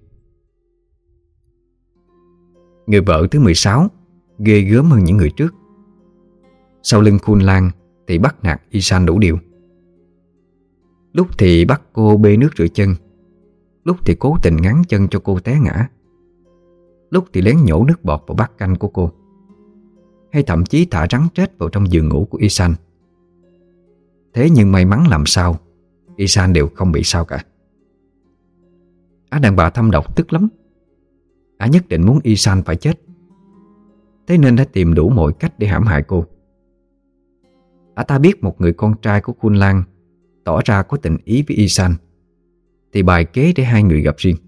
Người vợ thứ mười sáu ghê gớm hơn những người trước. Sau lưng Khun Lang thì bắt nạt Isan đủ điều. Lúc thì bắt cô bê nước rửa chân, lúc thì cố tình ngắn chân cho cô té ngã, lúc thì lén nhổ nước bọt vào bát canh của cô, hay thậm chí thả rắn chết vào trong giường ngủ của Isan. Thế nhưng may mắn làm sao, Isan đều không bị sao cả. Á đàn bà thâm độc tức lắm. Á nhất định muốn Isan phải chết, thế nên đã tìm đủ mọi cách để hãm hại cô. Á ta biết một người con trai của Khun Lang tỏ ra có tình ý với Isan thì bài kế để hai người gặp riêng.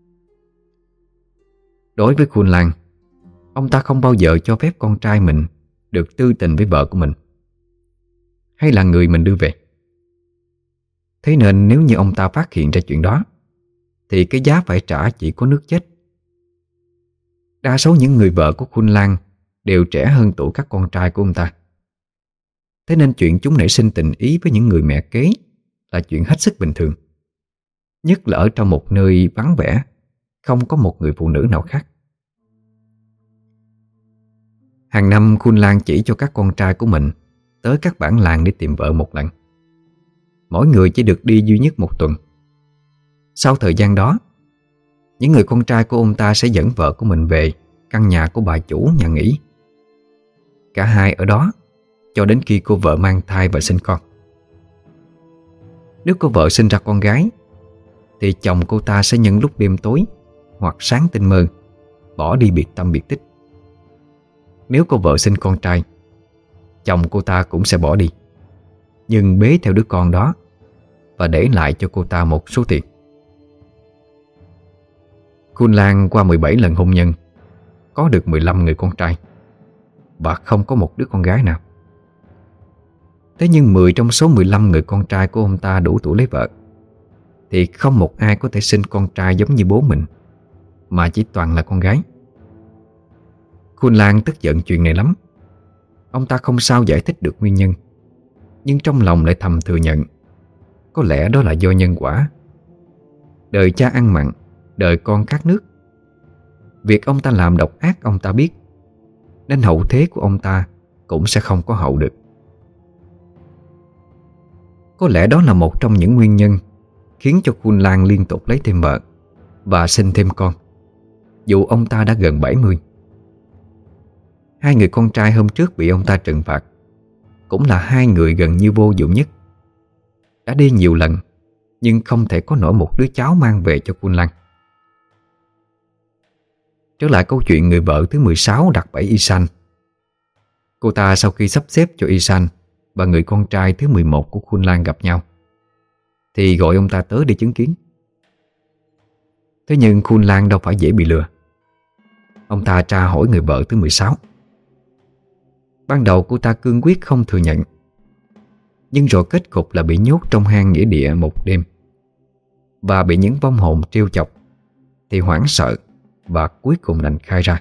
Đối với Khun Lang, ông ta không bao giờ cho phép con trai mình được tư tình với vợ của mình hay là người mình đưa về. Thế nên nếu như ông ta phát hiện ra chuyện đó thì cái giá phải trả chỉ có nước chết. Đa số những người vợ của Khun Lang đều trẻ hơn tuổi các con trai của ông ta. Thế nên chuyện chúng nảy sinh tình ý với những người mẹ kế là chuyện hết sức bình thường, nhất là ở trong một nơi vắng vẻ, không có một người phụ nữ nào khác. Hàng năm Khun Lang chỉ cho các con trai của mình tới các bản làng để tìm vợ một lần. Mỗi người chỉ được đi duy nhất một tuần. Sau thời gian đó, những người con trai của ông ta sẽ dẫn vợ của mình về căn nhà của bà chủ nhà nghỉ. Cả hai ở đó cho đến khi cô vợ mang thai và sinh con. Nếu cô vợ sinh ra con gái thì chồng cô ta sẽ nhân lúc đêm tối hoặc sáng tinh mơ bỏ đi biệt tâm biệt tích. Nếu cô vợ sinh con trai, chồng cô ta cũng sẽ bỏ đi, nhưng bế theo đứa con đó và để lại cho cô ta một số tiền. Khun Lang qua mười bảy lần hôn nhân có được mười lăm người con trai và không có một đứa con gái nào. Thế nhưng mười trong số mười lăm người con trai của ông ta đủ tuổi lấy vợ thì không một ai có thể sinh con trai giống như bố mình, mà chỉ toàn là con gái. Khun Lang tức giận chuyện này lắm. Ông ta không sao giải thích được nguyên nhân, nhưng trong lòng lại thầm thừa nhận có lẽ đó là do nhân quả. Đời cha ăn mặn, đời con khát nước. Việc ông ta làm độc ác ông ta biết, nên hậu thế của ông ta cũng sẽ không có hậu được. Có lẽ đó là một trong những nguyên nhân khiến cho Khun Lang liên tục lấy thêm vợ và sinh thêm con, dù ông ta đã gần bảy mươi. Hai người con trai hôm trước bị ông ta trừng phạt cũng là hai người gần như vô dụng nhất. Đã đi nhiều lần nhưng không thể có nổi một đứa cháu mang về cho Khun Lang. Trở lại câu chuyện người vợ thứ mười sáu đặt bẫy Isan. Cô ta sau khi sắp xếp cho Isan và người con trai thứ mười một của Khun Lang gặp nhau thì gọi ông ta tới để chứng kiến. Thế nhưng Khun Lang đâu phải dễ bị lừa. Ông ta tra hỏi người vợ thứ mười sáu. Ban đầu cô ta cương quyết không thừa nhận, nhưng rồi kết cục là bị nhốt trong hang nghĩa địa một đêm và bị những vong hồn trêu chọc thì hoảng sợ và cuối cùng đành khai ra.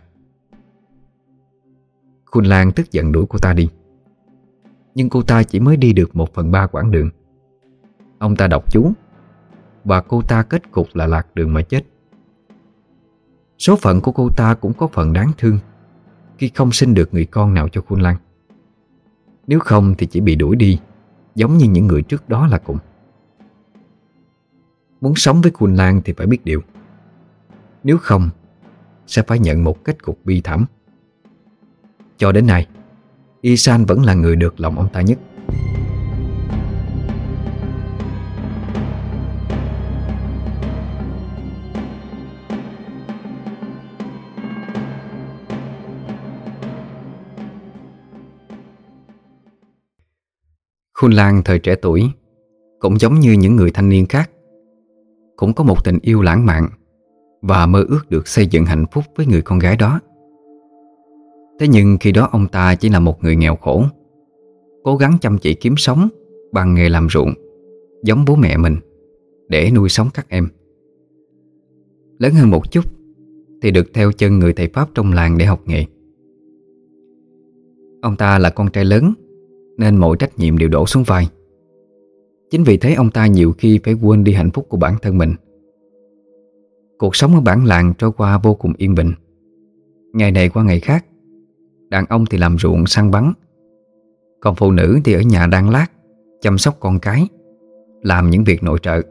Khun Lang tức giận đuổi cô ta đi, nhưng cô ta chỉ mới đi được một phần ba quãng đường. Ông ta đọc chú và cô ta kết cục là lạc đường mà chết. Số phận của cô ta cũng có phần đáng thương khi không sinh được người con nào cho Khun Lang. Nếu không thì chỉ bị đuổi đi, giống như những người trước đó là cùng. Muốn sống với Khun Lang thì phải biết điều, nếu không sẽ phải nhận một kết cục bi thảm. Cho đến nay, Isan vẫn là người được lòng ông ta nhất. Khun Lang thời trẻ tuổi cũng giống như những người thanh niên khác, cũng có một tình yêu lãng mạn và mơ ước được xây dựng hạnh phúc với người con gái đó. Thế nhưng khi đó ông ta chỉ là một người nghèo khổ, cố gắng chăm chỉ kiếm sống bằng nghề làm ruộng, giống bố mẹ mình, để nuôi sống các em. Lớn hơn một chút thì được theo chân người thầy Pháp trong làng để học nghề. Ông ta là con trai lớn nên mọi trách nhiệm đều đổ xuống vai. Chính vì thế ông ta nhiều khi phải quên đi hạnh phúc của bản thân mình. Cuộc sống ở bản làng trôi qua vô cùng yên bình. Ngày này qua ngày khác, đàn ông thì làm ruộng săn bắn, còn phụ nữ thì ở nhà đan lát, chăm sóc con cái, làm những việc nội trợ.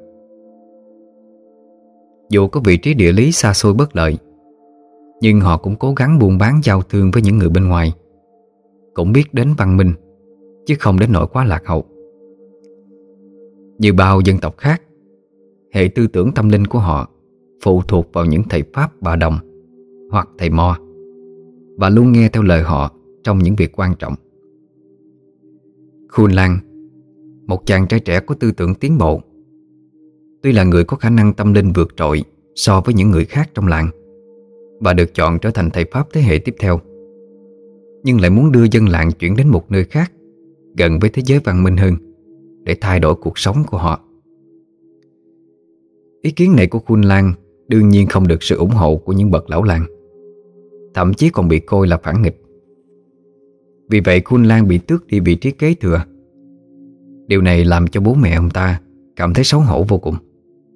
Dù có vị trí địa lý xa xôi bất lợi, nhưng họ cũng cố gắng buôn bán giao thương với những người bên ngoài, cũng biết đến văn minh, chứ không đến nỗi quá lạc hậu. Như bao dân tộc khác, hệ tư tưởng tâm linh của họ phụ thuộc vào những thầy Pháp bà Đồng hoặc thầy Mo, và luôn nghe theo lời họ trong những việc quan trọng. Khun Lang, một chàng trai trẻ có tư tưởng tiến bộ, tuy là người có khả năng tâm linh vượt trội so với những người khác trong làng và được chọn trở thành thầy Pháp thế hệ tiếp theo, nhưng lại muốn đưa dân làng chuyển đến một nơi khác, gần với thế giới văn minh hơn, để thay đổi cuộc sống của họ. Ý kiến này của Khun Lang đương nhiên không được sự ủng hộ của những bậc lão làng, thậm chí còn bị coi là phản nghịch. Vì vậy Khun Lang bị tước đi vị trí kế thừa. Điều này làm cho bố mẹ ông ta cảm thấy xấu hổ vô cùng.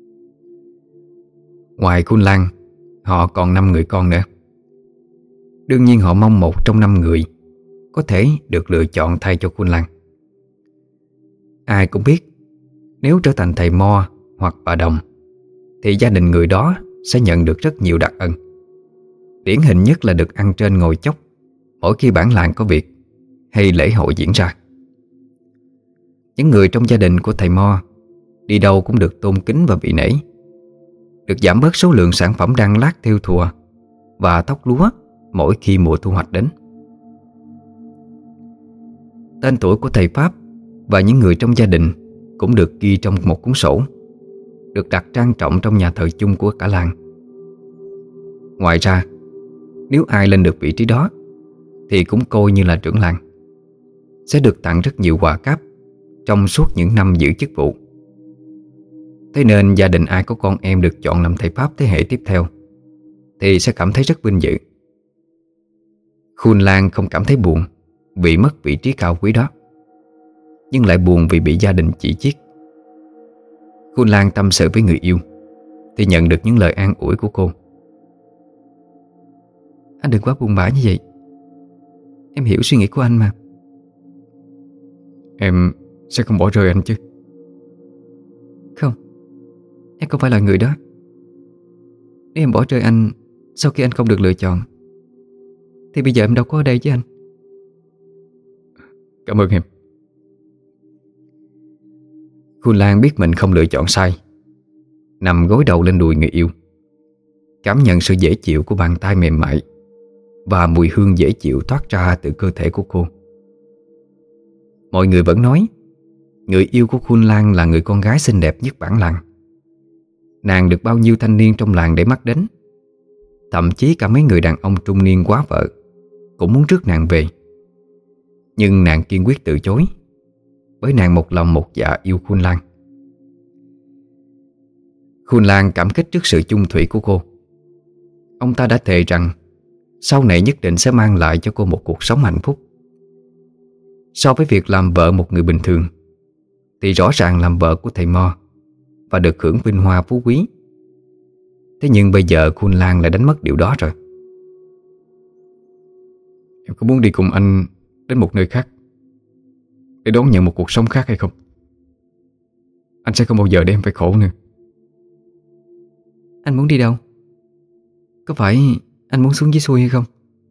Ngoài Khun Lang, họ còn năm người con nữa. Đương nhiên họ mong một trong năm người có thể được lựa chọn thay cho Khun Lang. Ai cũng biết, nếu trở thành thầy Mo hoặc bà Đồng thì gia đình người đó sẽ nhận được rất nhiều đặc ân. Điển hình nhất là được ăn trên ngồi chốc mỗi khi bản làng có việc hay lễ hội diễn ra. Những người trong gia đình của thầy Mo đi đâu cũng được tôn kính và bị nể, được giảm bớt số lượng sản phẩm đan lát thêu thùa và tóc lúa mỗi khi mùa thu hoạch đến. Tên tuổi của thầy Pháp và những người trong gia đình cũng được ghi trong một cuốn sổ, được đặt trang trọng trong nhà thờ chung của cả làng. Ngoài ra, nếu ai lên được vị trí đó thì cũng coi như là trưởng làng, sẽ được tặng rất nhiều quà cáp trong suốt những năm giữ chức vụ. Thế nên gia đình ai có con em được chọn làm thầy Pháp thế hệ tiếp theo thì sẽ cảm thấy rất vinh dự. Khun Lang không cảm thấy buồn vì mất vị trí cao quý đó, nhưng lại buồn vì bị gia đình chỉ trích. Khun Lang tâm sự với người yêu thì nhận được những lời an ủi của cô. Anh đừng quá buồn bã như vậy. Em hiểu suy nghĩ của anh mà. Em sẽ không bỏ rơi anh chứ? Không, em không phải là người đó. Nếu em bỏ rơi anh sau khi anh không được lựa chọn thì bây giờ em đâu có ở đây với anh. Cảm ơn em. Khun Lang biết mình không lựa chọn sai, nằm gối đầu lên đùi người yêu, cảm nhận sự dễ chịu của bàn tay mềm mại và mùi hương dễ chịu thoát ra từ cơ thể của cô. Mọi người vẫn nói người yêu của Khun Lang là người con gái xinh đẹp nhất bản làng. Nàng được bao nhiêu thanh niên trong làng để mắt đến, thậm chí cả mấy người đàn ông trung niên quá vợ cũng muốn rước nàng về. Nhưng nàng kiên quyết từ chối, bởi nàng một lòng một dạ yêu Khun Lang. Khun Lang cảm kích trước sự chung thủy của cô. Ông ta đã thề rằng sau này nhất định sẽ mang lại cho cô một cuộc sống hạnh phúc. So với việc làm vợ một người bình thường thì rõ ràng làm vợ của thầy Mo và được hưởng vinh hoa phú quý. Thế nhưng bây giờ Khun Lang lại đánh mất điều đó rồi. Em có muốn đi cùng anh đến một nơi khác để đón nhận một cuộc sống khác hay không? Anh sẽ không bao giờ để em phải khổ nữa. Anh muốn đi đâu? Có phải anh muốn xuống dưới xuôi hay không?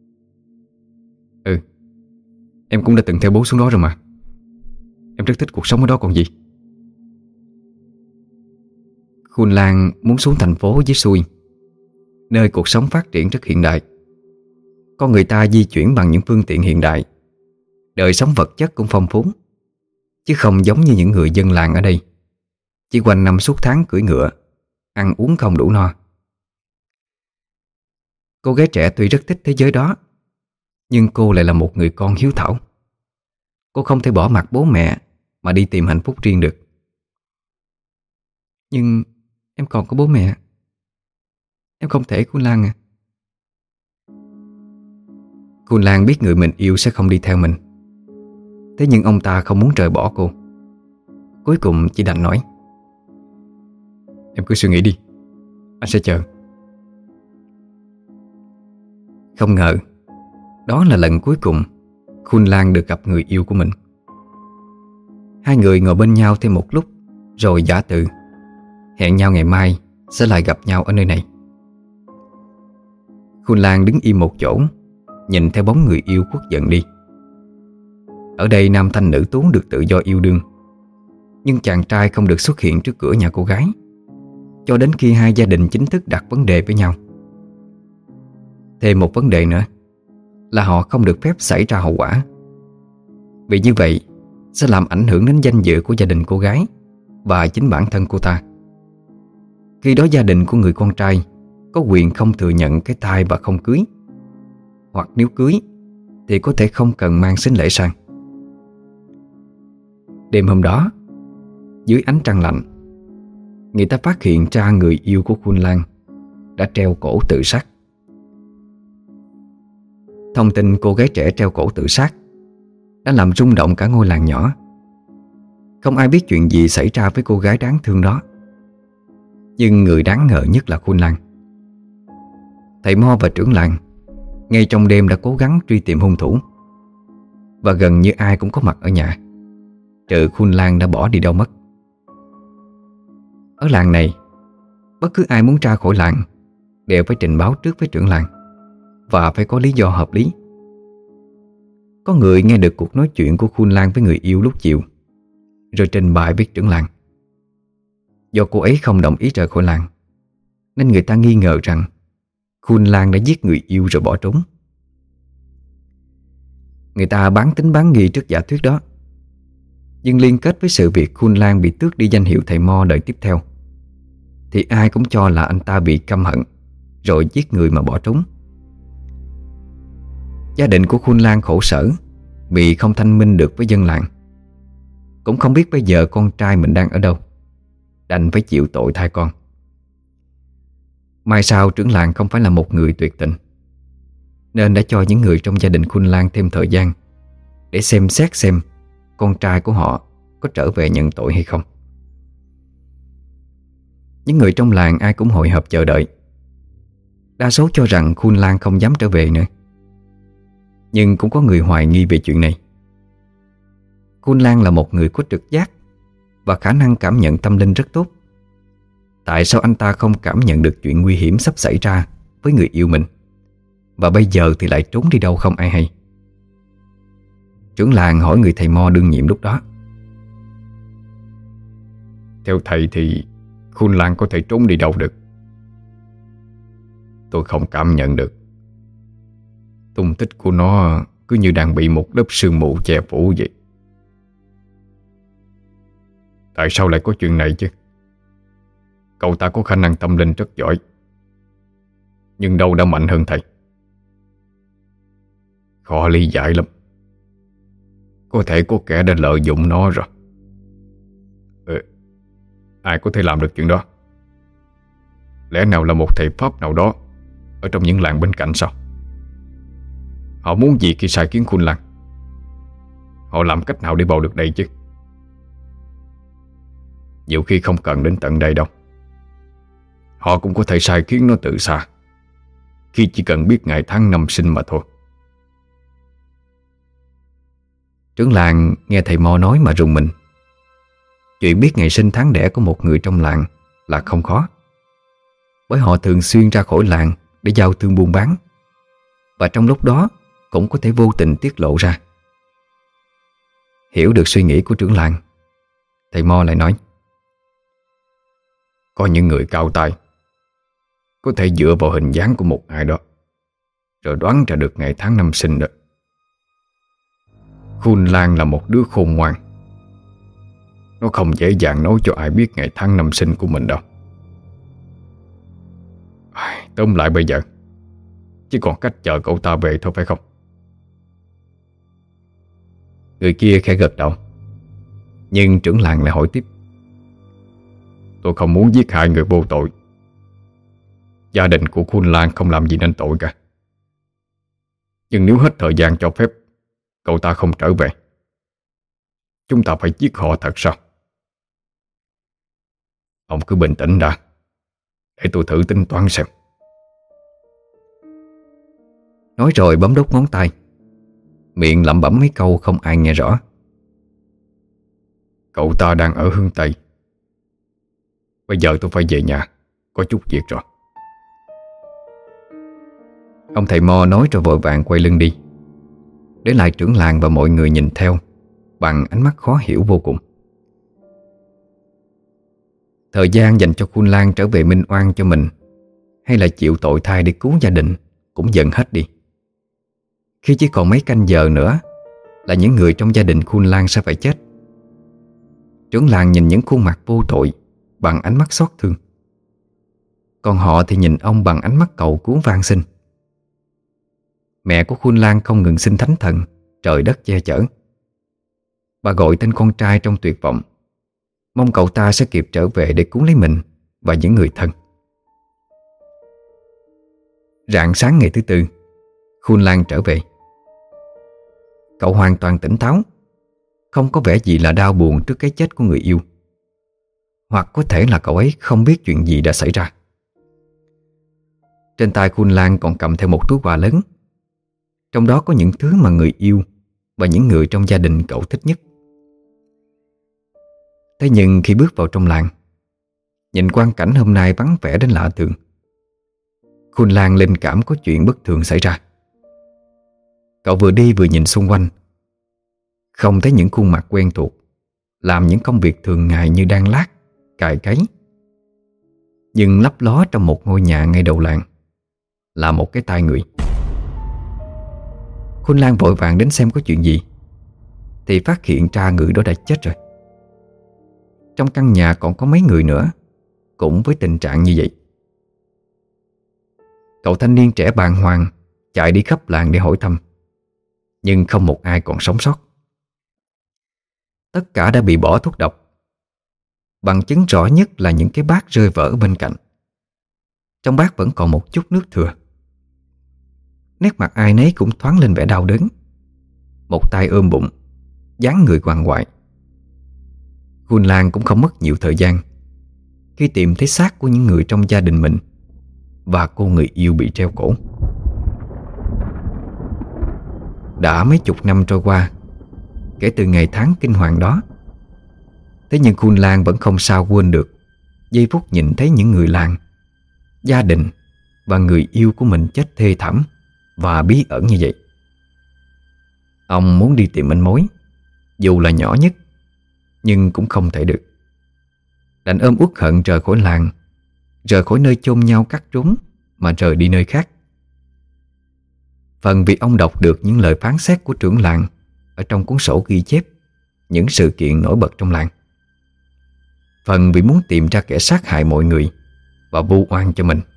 Ừ, em cũng đã từng theo bố xuống đó rồi mà. Em rất thích cuộc sống ở đó còn gì. Khun Lang muốn xuống thành phố dưới xuôi, nơi cuộc sống phát triển rất hiện đại. Con người ta di chuyển bằng những phương tiện hiện đại, đời sống vật chất cũng phong phú, chứ không giống như những người dân làng ở đây, chỉ quanh năm suốt tháng cưỡi ngựa, ăn uống không đủ no. Cô gái trẻ tuy rất thích thế giới đó, Nhưng cô lại là một người con hiếu thảo. Cô không thể bỏ mặc bố mẹ mà đi tìm hạnh phúc riêng được. Nhưng em còn có bố mẹ. Em không thể Khôn Lan à. Khôn Lan biết người mình yêu sẽ không đi theo mình. Thế nhưng ông ta không muốn rời bỏ cô. Cuối cùng chỉ đành nói: Em cứ suy nghĩ đi, anh sẽ chờ. Không ngờ đó là lần cuối cùng Khôn Lan được gặp người yêu của mình. Hai người ngồi bên nhau thêm một lúc rồi giả từ hẹn nhau ngày mai sẽ lại gặp nhau ở nơi này. Khôn Lan đứng im một chỗ, nhìn theo bóng người yêu khuất dần đi. Ở đây nam thanh nữ tú được tự do yêu đương, nhưng chàng trai không được xuất hiện trước cửa nhà cô gái cho đến khi hai gia đình chính thức đặt vấn đề với nhau. Thêm một vấn đề nữa là họ không được phép xảy ra hậu quả, vì như vậy sẽ làm ảnh hưởng đến danh dự của gia đình cô gái và chính bản thân cô ta. Khi đó gia đình của người con trai có quyền không thừa nhận cái thai và không cưới, hoặc nếu cưới thì có thể không cần mang sính lễ sang. Đêm hôm đó, dưới ánh trăng lạnh, người ta phát hiện ra người yêu của Khôn Lan đã treo cổ tự sát. Thông tin cô gái trẻ treo cổ tự sát đã làm rung động cả ngôi làng nhỏ. Không ai biết chuyện gì xảy ra với cô gái đáng thương đó, nhưng người đáng ngờ nhất là Khôn Lan. Thầy Mo và trưởng làng ngay trong đêm đã cố gắng truy tìm hung thủ, và gần như ai cũng có mặt ở nhà, trừ Khôn Lan đã bỏ đi đâu mất. Ở làng này, bất cứ ai muốn ra khỏi làng đều phải trình báo trước với trưởng làng, và phải có lý do hợp lý. Có người nghe được cuộc nói chuyện của Khôn Lan với người yêu lúc chiều, rồi trình bày với trưởng làng. Do cô ấy không đồng ý rời khỏi làng, nên người ta nghi ngờ rằng Khôn Lan đã giết người yêu rồi bỏ trốn. Người ta bán tính bán nghi trước giả thuyết đó, nhưng liên kết với sự việc Khôn Lan bị tước đi danh hiệu thầy Mo đời tiếp theo, thì ai cũng cho là anh ta bị căm hận rồi giết người mà bỏ trốn. Gia đình của Khôn Lan khổ sở vì không thanh minh được với dân làng, cũng không biết bây giờ con trai mình đang ở đâu, đành phải chịu tội thai con. May sao trưởng làng không phải là một người tuyệt tình, nên đã cho những người trong gia đình Khôn Lan thêm thời gian để xem xét xem con trai của họ có trở về nhận tội hay không. Những người trong làng ai cũng hội họp chờ đợi. Đa số cho rằng Khôn Lan không dám trở về nữa, nhưng cũng có người hoài nghi về chuyện này. Khôn Lan là một người có trực giác và khả năng cảm nhận tâm linh rất tốt. Tại sao anh ta không cảm nhận được chuyện nguy hiểm sắp xảy ra với người yêu mình, và bây giờ thì lại trốn đi đâu không ai hay? Trưởng làng hỏi người thầy Mo đương nhiệm lúc đó. Theo thầy thì Khôn Lan có thể trốn đi đâu được? Tôi không cảm nhận được. Tung tích của nó cứ như đang bị một lớp sương mù che phủ vậy. Tại sao lại có chuyện này chứ? Cậu ta có khả năng tâm linh rất giỏi, nhưng đâu đã mạnh hơn thầy. Khó lý giải lắm. Có thể có kẻ đã lợi dụng nó rồi. Ừ, ai có thể làm được chuyện đó? Lẽ nào là một thầy pháp nào đó ở trong những làng bên cạnh sao? Họ muốn gì khi sai khiến Khôn Lan? Họ làm cách nào để vào được đây chứ? Nhiều khi không cần đến tận đây đâu. Họ cũng có thể sai khiến nó từ xa, khi chỉ cần biết ngày tháng năm sinh mà thôi. Trưởng làng nghe thầy Mo nói mà rùng mình. Chuyện biết ngày sinh tháng đẻ của một người trong làng là không khó, bởi họ thường xuyên ra khỏi làng để giao thương buôn bán, và trong lúc đó cũng có thể vô tình tiết lộ ra. Hiểu được suy nghĩ của trưởng làng, thầy Mo lại nói: Có những người cao tay có thể dựa vào hình dáng của một ai đó rồi đoán ra được ngày tháng năm sinh đó. Khôn Lan là một đứa khôn ngoan. Nó không dễ dàng nói cho ai biết ngày tháng năm sinh của mình đâu. Tóm lại bây giờ chỉ còn cách chờ cậu ta về thôi phải không? Người kia khẽ gật đầu, nhưng trưởng làng lại hỏi tiếp: Tôi không muốn giết hại người vô tội. Gia đình của Khôn Lan không làm gì nên tội cả. Nhưng nếu hết thời gian cho phép cậu ta không trở về, chúng ta phải giết họ thật sao? Ông cứ bình tĩnh đã, để tôi thử tính toán xem. Nói rồi bấm đốt ngón tay, miệng lẩm bẩm mấy câu không ai nghe rõ. Cậu ta đang ở hướng Tây. Bây giờ tôi phải về nhà, có chút việc rồi. Ông thầy Mo nói rồi vội vàng quay lưng đi, để lại trưởng làng và mọi người nhìn theo bằng ánh mắt khó hiểu vô cùng. Thời gian dành cho Khôn Lan trở về minh oan cho mình, hay là chịu tội thay để cứu gia đình, cũng dần hết đi. Khi chỉ còn mấy canh giờ nữa là những người trong gia đình Khôn Lan sẽ phải chết. Trưởng làng nhìn những khuôn mặt vô tội bằng ánh mắt xót thương, còn họ thì nhìn ông bằng ánh mắt cầu cứu van xin. Mẹ của Khôn Lan không ngừng xin thánh thần, trời đất che chở. Bà gọi tên con trai trong tuyệt vọng, mong cậu ta sẽ kịp trở về để cứu lấy mình và những người thân. Rạng sáng ngày thứ tư, Khôn Lan trở về. Cậu hoàn toàn tỉnh táo, không có vẻ gì là đau buồn trước cái chết của người yêu. Hoặc có thể là cậu ấy không biết chuyện gì đã xảy ra. Trên tay Khôn Lan còn cầm theo một túi quà lớn, trong đó có những thứ mà người yêu và những người trong gia đình cậu thích nhất. Thế nhưng khi bước vào trong làng, nhìn quang cảnh hôm nay vắng vẻ đến lạ thường, Khôn Lan linh cảm có chuyện bất thường xảy ra. Cậu vừa đi vừa nhìn xung quanh, không thấy những khuôn mặt quen thuộc làm những công việc thường ngày như đan lát, cày cấy. Nhưng lấp ló trong một ngôi nhà ngay đầu làng là một cái tai người. Khôn Lan vội vàng đến xem có chuyện gì, thì phát hiện ra người đó đã chết rồi. Trong căn nhà còn có mấy người nữa cũng với tình trạng như vậy. Cậu thanh niên trẻ bàng hoàng chạy đi khắp làng để hỏi thăm, nhưng không một ai còn sống sót. Tất cả đã bị bỏ thuốc độc. Bằng chứng rõ nhất là những cái bát rơi vỡ bên cạnh. Trong bát vẫn còn một chút nước thừa. Nét mặt ai nấy cũng thoáng lên vẻ đau đớn. Một tay ôm bụng, dáng người quằn quại. Khôn Lan cũng không mất nhiều thời gian khi tìm thấy xác của những người trong gia đình mình và cô người yêu bị treo cổ. Đã mấy chục năm trôi qua kể từ ngày tháng kinh hoàng đó, thế nhưng Khôn Lan vẫn không sao quên được giây phút nhìn thấy những người làng, gia đình và người yêu của mình chết thê thảm và bí ẩn như vậy. Ông muốn đi tìm manh mối, dù là nhỏ nhất, nhưng cũng không thể được. Đành ôm uất hận rời khỏi làng, rời khỏi nơi chôn nhau cắt rốn mà rời đi nơi khác. Phần vì ông đọc được những lời phán xét của trưởng làng ở trong cuốn sổ ghi chép những sự kiện nổi bật trong làng. Phần vì muốn tìm ra kẻ sát hại mọi người và vu oan cho mình.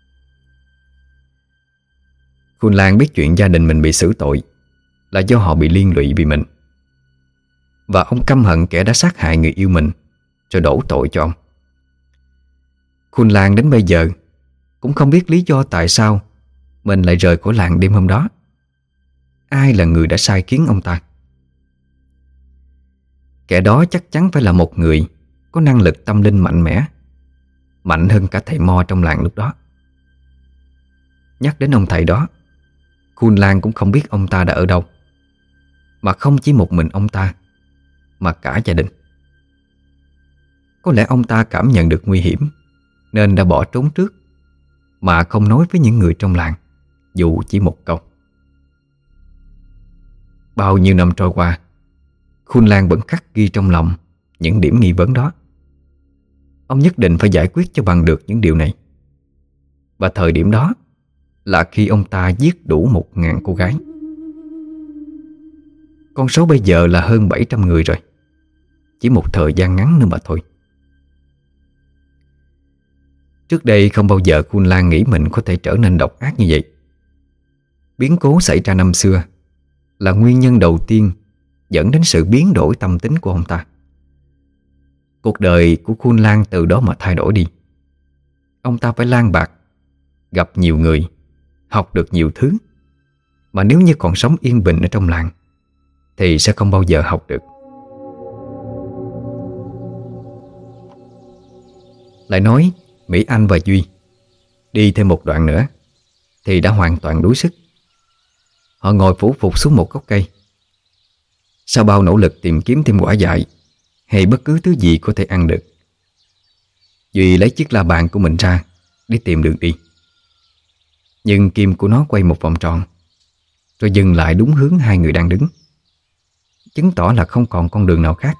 Khôn Lan biết chuyện gia đình mình bị xử tội là do họ bị liên lụy vì mình, và ông căm hận kẻ đã sát hại người yêu mình rồi đổ tội cho ông. Khôn Lan đến bây giờ cũng không biết lý do tại sao mình lại rời khỏi làng đêm hôm đó. Ai là người đã sai khiến ông ta? Kẻ đó chắc chắn phải là một người có năng lực tâm linh mạnh mẽ, mạnh hơn cả thầy Mo trong làng lúc đó. Nhắc đến ông thầy đó, Khôn Lan cũng không biết ông ta đã ở đâu. Mà không chỉ một mình ông ta, mà cả gia đình. Có lẽ ông ta cảm nhận được nguy hiểm nên đã bỏ trốn trước, mà không nói với những người trong làng dù chỉ một câu. Bao nhiêu năm trôi qua, Khôn Lan vẫn khắc ghi trong lòng những điểm nghi vấn đó. Ông nhất định phải giải quyết cho bằng được những điều này. Và thời điểm đó là khi ông ta giết đủ một ngàn cô gái. Con số bây giờ là hơn bảy trăm người rồi. Chỉ một thời gian ngắn nữa mà thôi. Trước đây không bao giờ Khôn Lan nghĩ mình có thể trở nên độc ác như vậy. Biến cố xảy ra năm xưa là nguyên nhân đầu tiên dẫn đến sự biến đổi tâm tính của ông ta. Cuộc đời của Khôn Lan từ đó mà thay đổi đi. Ông ta phải lang bạc, gặp nhiều người, học được nhiều thứ, mà nếu như còn sống yên bình ở trong làng thì sẽ không bao giờ học được. Lại nói Mỹ Anh và Duy đi thêm một đoạn nữa thì đã hoàn toàn đuối sức. Họ ngồi phủ phục xuống một gốc cây. Sau bao nỗ lực tìm kiếm thêm quả dại hay bất cứ thứ gì có thể ăn được, Duy lấy chiếc la bàn của mình ra để tìm đường đi. Nhưng kim của nó quay một vòng tròn rồi dừng lại đúng hướng hai người đang đứng, chứng tỏ là không còn con đường nào khác.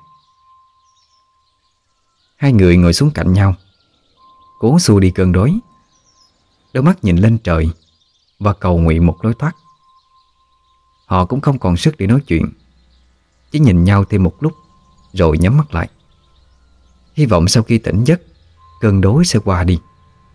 Hai người ngồi xuống cạnh nhau, cố xua đi cơn đói, đôi mắt nhìn lên trời và cầu nguyện một lối thoát. Họ cũng không còn sức để nói chuyện, chỉ nhìn nhau thêm một lúc rồi nhắm mắt lại, hy vọng sau khi tỉnh giấc cơn đói sẽ qua đi.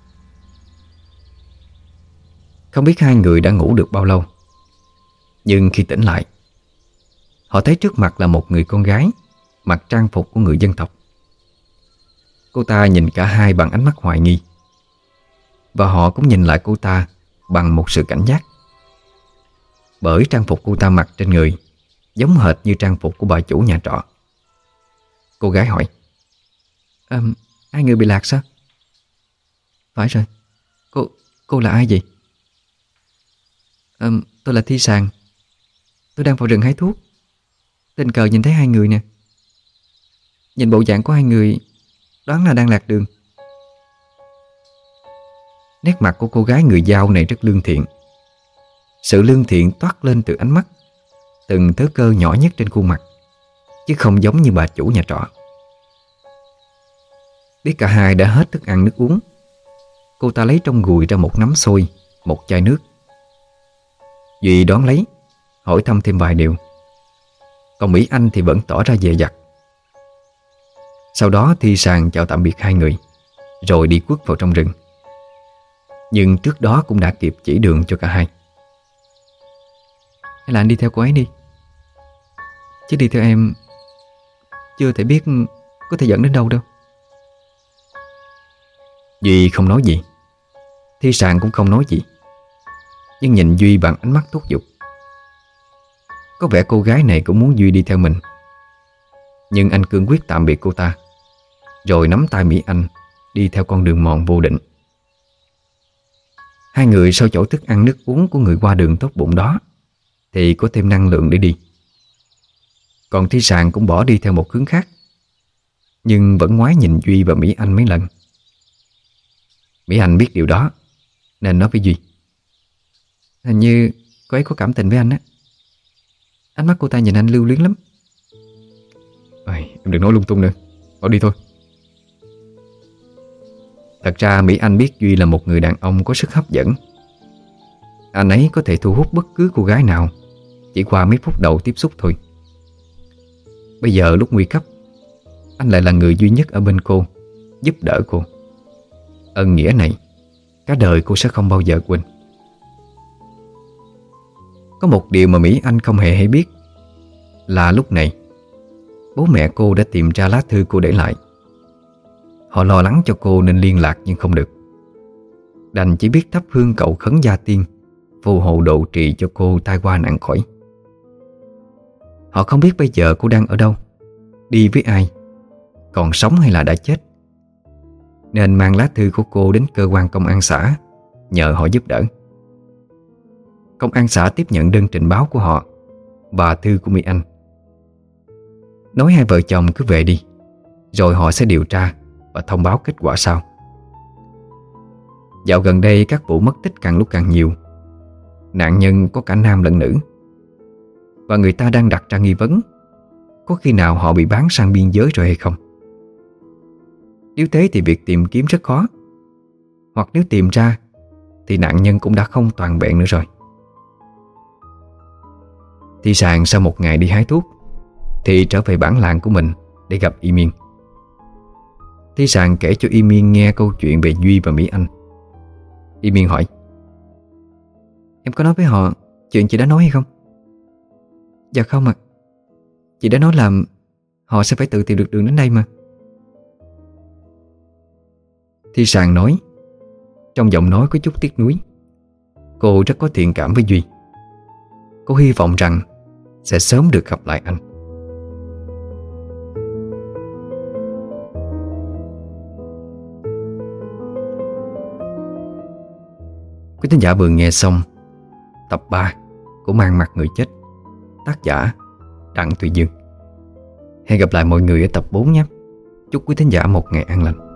Không biết hai người đã ngủ được bao lâu, nhưng khi tỉnh lại, họ thấy trước mặt là một người con gái mặc trang phục của người dân tộc. Cô ta nhìn cả hai bằng ánh mắt hoài nghi, và họ cũng nhìn lại cô ta bằng một sự cảnh giác. Bởi trang phục cô ta mặc trên người giống hệt như trang phục của bà chủ nhà trọ. Cô gái hỏi: à, hai người bị lạc sao? Phải rồi. Cô cô là ai vậy? À, tôi là Thi Sàn. Tôi đang vào rừng hái thuốc, tình cờ nhìn thấy hai người nè. Nhìn bộ dạng của hai người đoán là đang lạc đường. Nét mặt của cô gái người Dao này rất lương thiện. Sự lương thiện toát lên từ ánh mắt, từng thớ cơ nhỏ nhất trên khuôn mặt, chứ không giống như bà chủ nhà trọ. Biết cả hai đã hết thức ăn nước uống, cô ta lấy trong gùi ra một nắm xôi, một chai nước. Duy đón lấy, hỏi thăm thêm vài điều. Còn Mỹ Anh thì vẫn tỏ ra dè dặt. Sau đó Thi Sàn chào tạm biệt hai người, rồi đi quất vào trong rừng. Nhưng trước đó cũng đã kịp chỉ đường cho cả hai. Hay là anh đi theo cô ấy đi, chứ đi theo em chưa thể biết có thể dẫn đến đâu đâu. Duy không nói gì, Thi Sàn cũng không nói gì, nhưng nhìn Duy bằng ánh mắt thúc giục. Có vẻ cô gái này cũng muốn Duy đi theo mình. Nhưng anh cương quyết tạm biệt cô ta, rồi nắm tay Mỹ Anh đi theo con đường mòn vô định. Hai người sau chỗ thức ăn nước uống của người qua đường tốt bụng đó thì có thêm năng lượng để đi. Còn Thi Sàn cũng bỏ đi theo một hướng khác, nhưng vẫn ngoái nhìn Duy và Mỹ Anh mấy lần. Mỹ Anh biết điều đó nên nói với Duy: Hình như cô ấy có cảm tình với anh á. Ánh mắt cô ta nhìn anh lưu luyến lắm. Ôi, em đừng nói lung tung nữa, bỏ đi thôi. Thật ra Mỹ Anh biết Duy là một người đàn ông có sức hấp dẫn. Anh ấy có thể thu hút bất cứ cô gái nào chỉ qua mấy phút đầu tiếp xúc thôi. Bây giờ lúc nguy cấp, anh lại là người duy nhất ở bên cô, giúp đỡ cô. Ân nghĩa này cả đời cô sẽ không bao giờ quên. Có một điều mà Mỹ Anh không hề hay biết là lúc này bố mẹ cô đã tìm ra lá thư cô để lại. Họ lo lắng cho cô nên liên lạc nhưng không được, đành chỉ biết thắp hương cầu khấn gia tiên, phù hộ độ trì cho cô tai qua nạn khỏi. Họ không biết bây giờ cô đang ở đâu, đi với ai, còn sống hay là đã chết, nên mang lá thư của cô đến cơ quan công an xã nhờ họ giúp đỡ. Công an xã tiếp nhận đơn trình báo của họ và thư của Mỹ Anh, nói hai vợ chồng cứ về đi, rồi họ sẽ điều tra và thông báo kết quả sau. Dạo gần đây các vụ mất tích càng lúc càng nhiều. Nạn nhân có cả nam lẫn nữ, và người ta đang đặt ra nghi vấn có khi nào họ bị bán sang biên giới rồi hay không. Nếu thế thì việc tìm kiếm rất khó, hoặc nếu tìm ra thì nạn nhân cũng đã không toàn vẹn nữa rồi. Thi Sàn sau một ngày đi hái thuốc thì trở về bản làng của mình để gặp Y Miên. Thi Sàn kể cho Y Miên nghe câu chuyện về Duy và Mỹ Anh. Y Miên hỏi: Em có nói với họ chuyện chị đã nói hay không? Dạ không ạ. Chị đã nói là họ sẽ phải tự tìm được đường đến đây mà. Thi Sàn nói, trong giọng nói có chút tiếc nuối. Cô rất có thiện cảm với Duy. Cô hy vọng rằng sẽ sớm được gặp lại anh. Quý thính giả vừa nghe xong tập ba của Mang Mặt Người Chết, tác giả Đặng Thùy Dương. Hẹn gặp lại mọi người ở tập bốn nhé. Chúc quý thính giả một ngày an lành.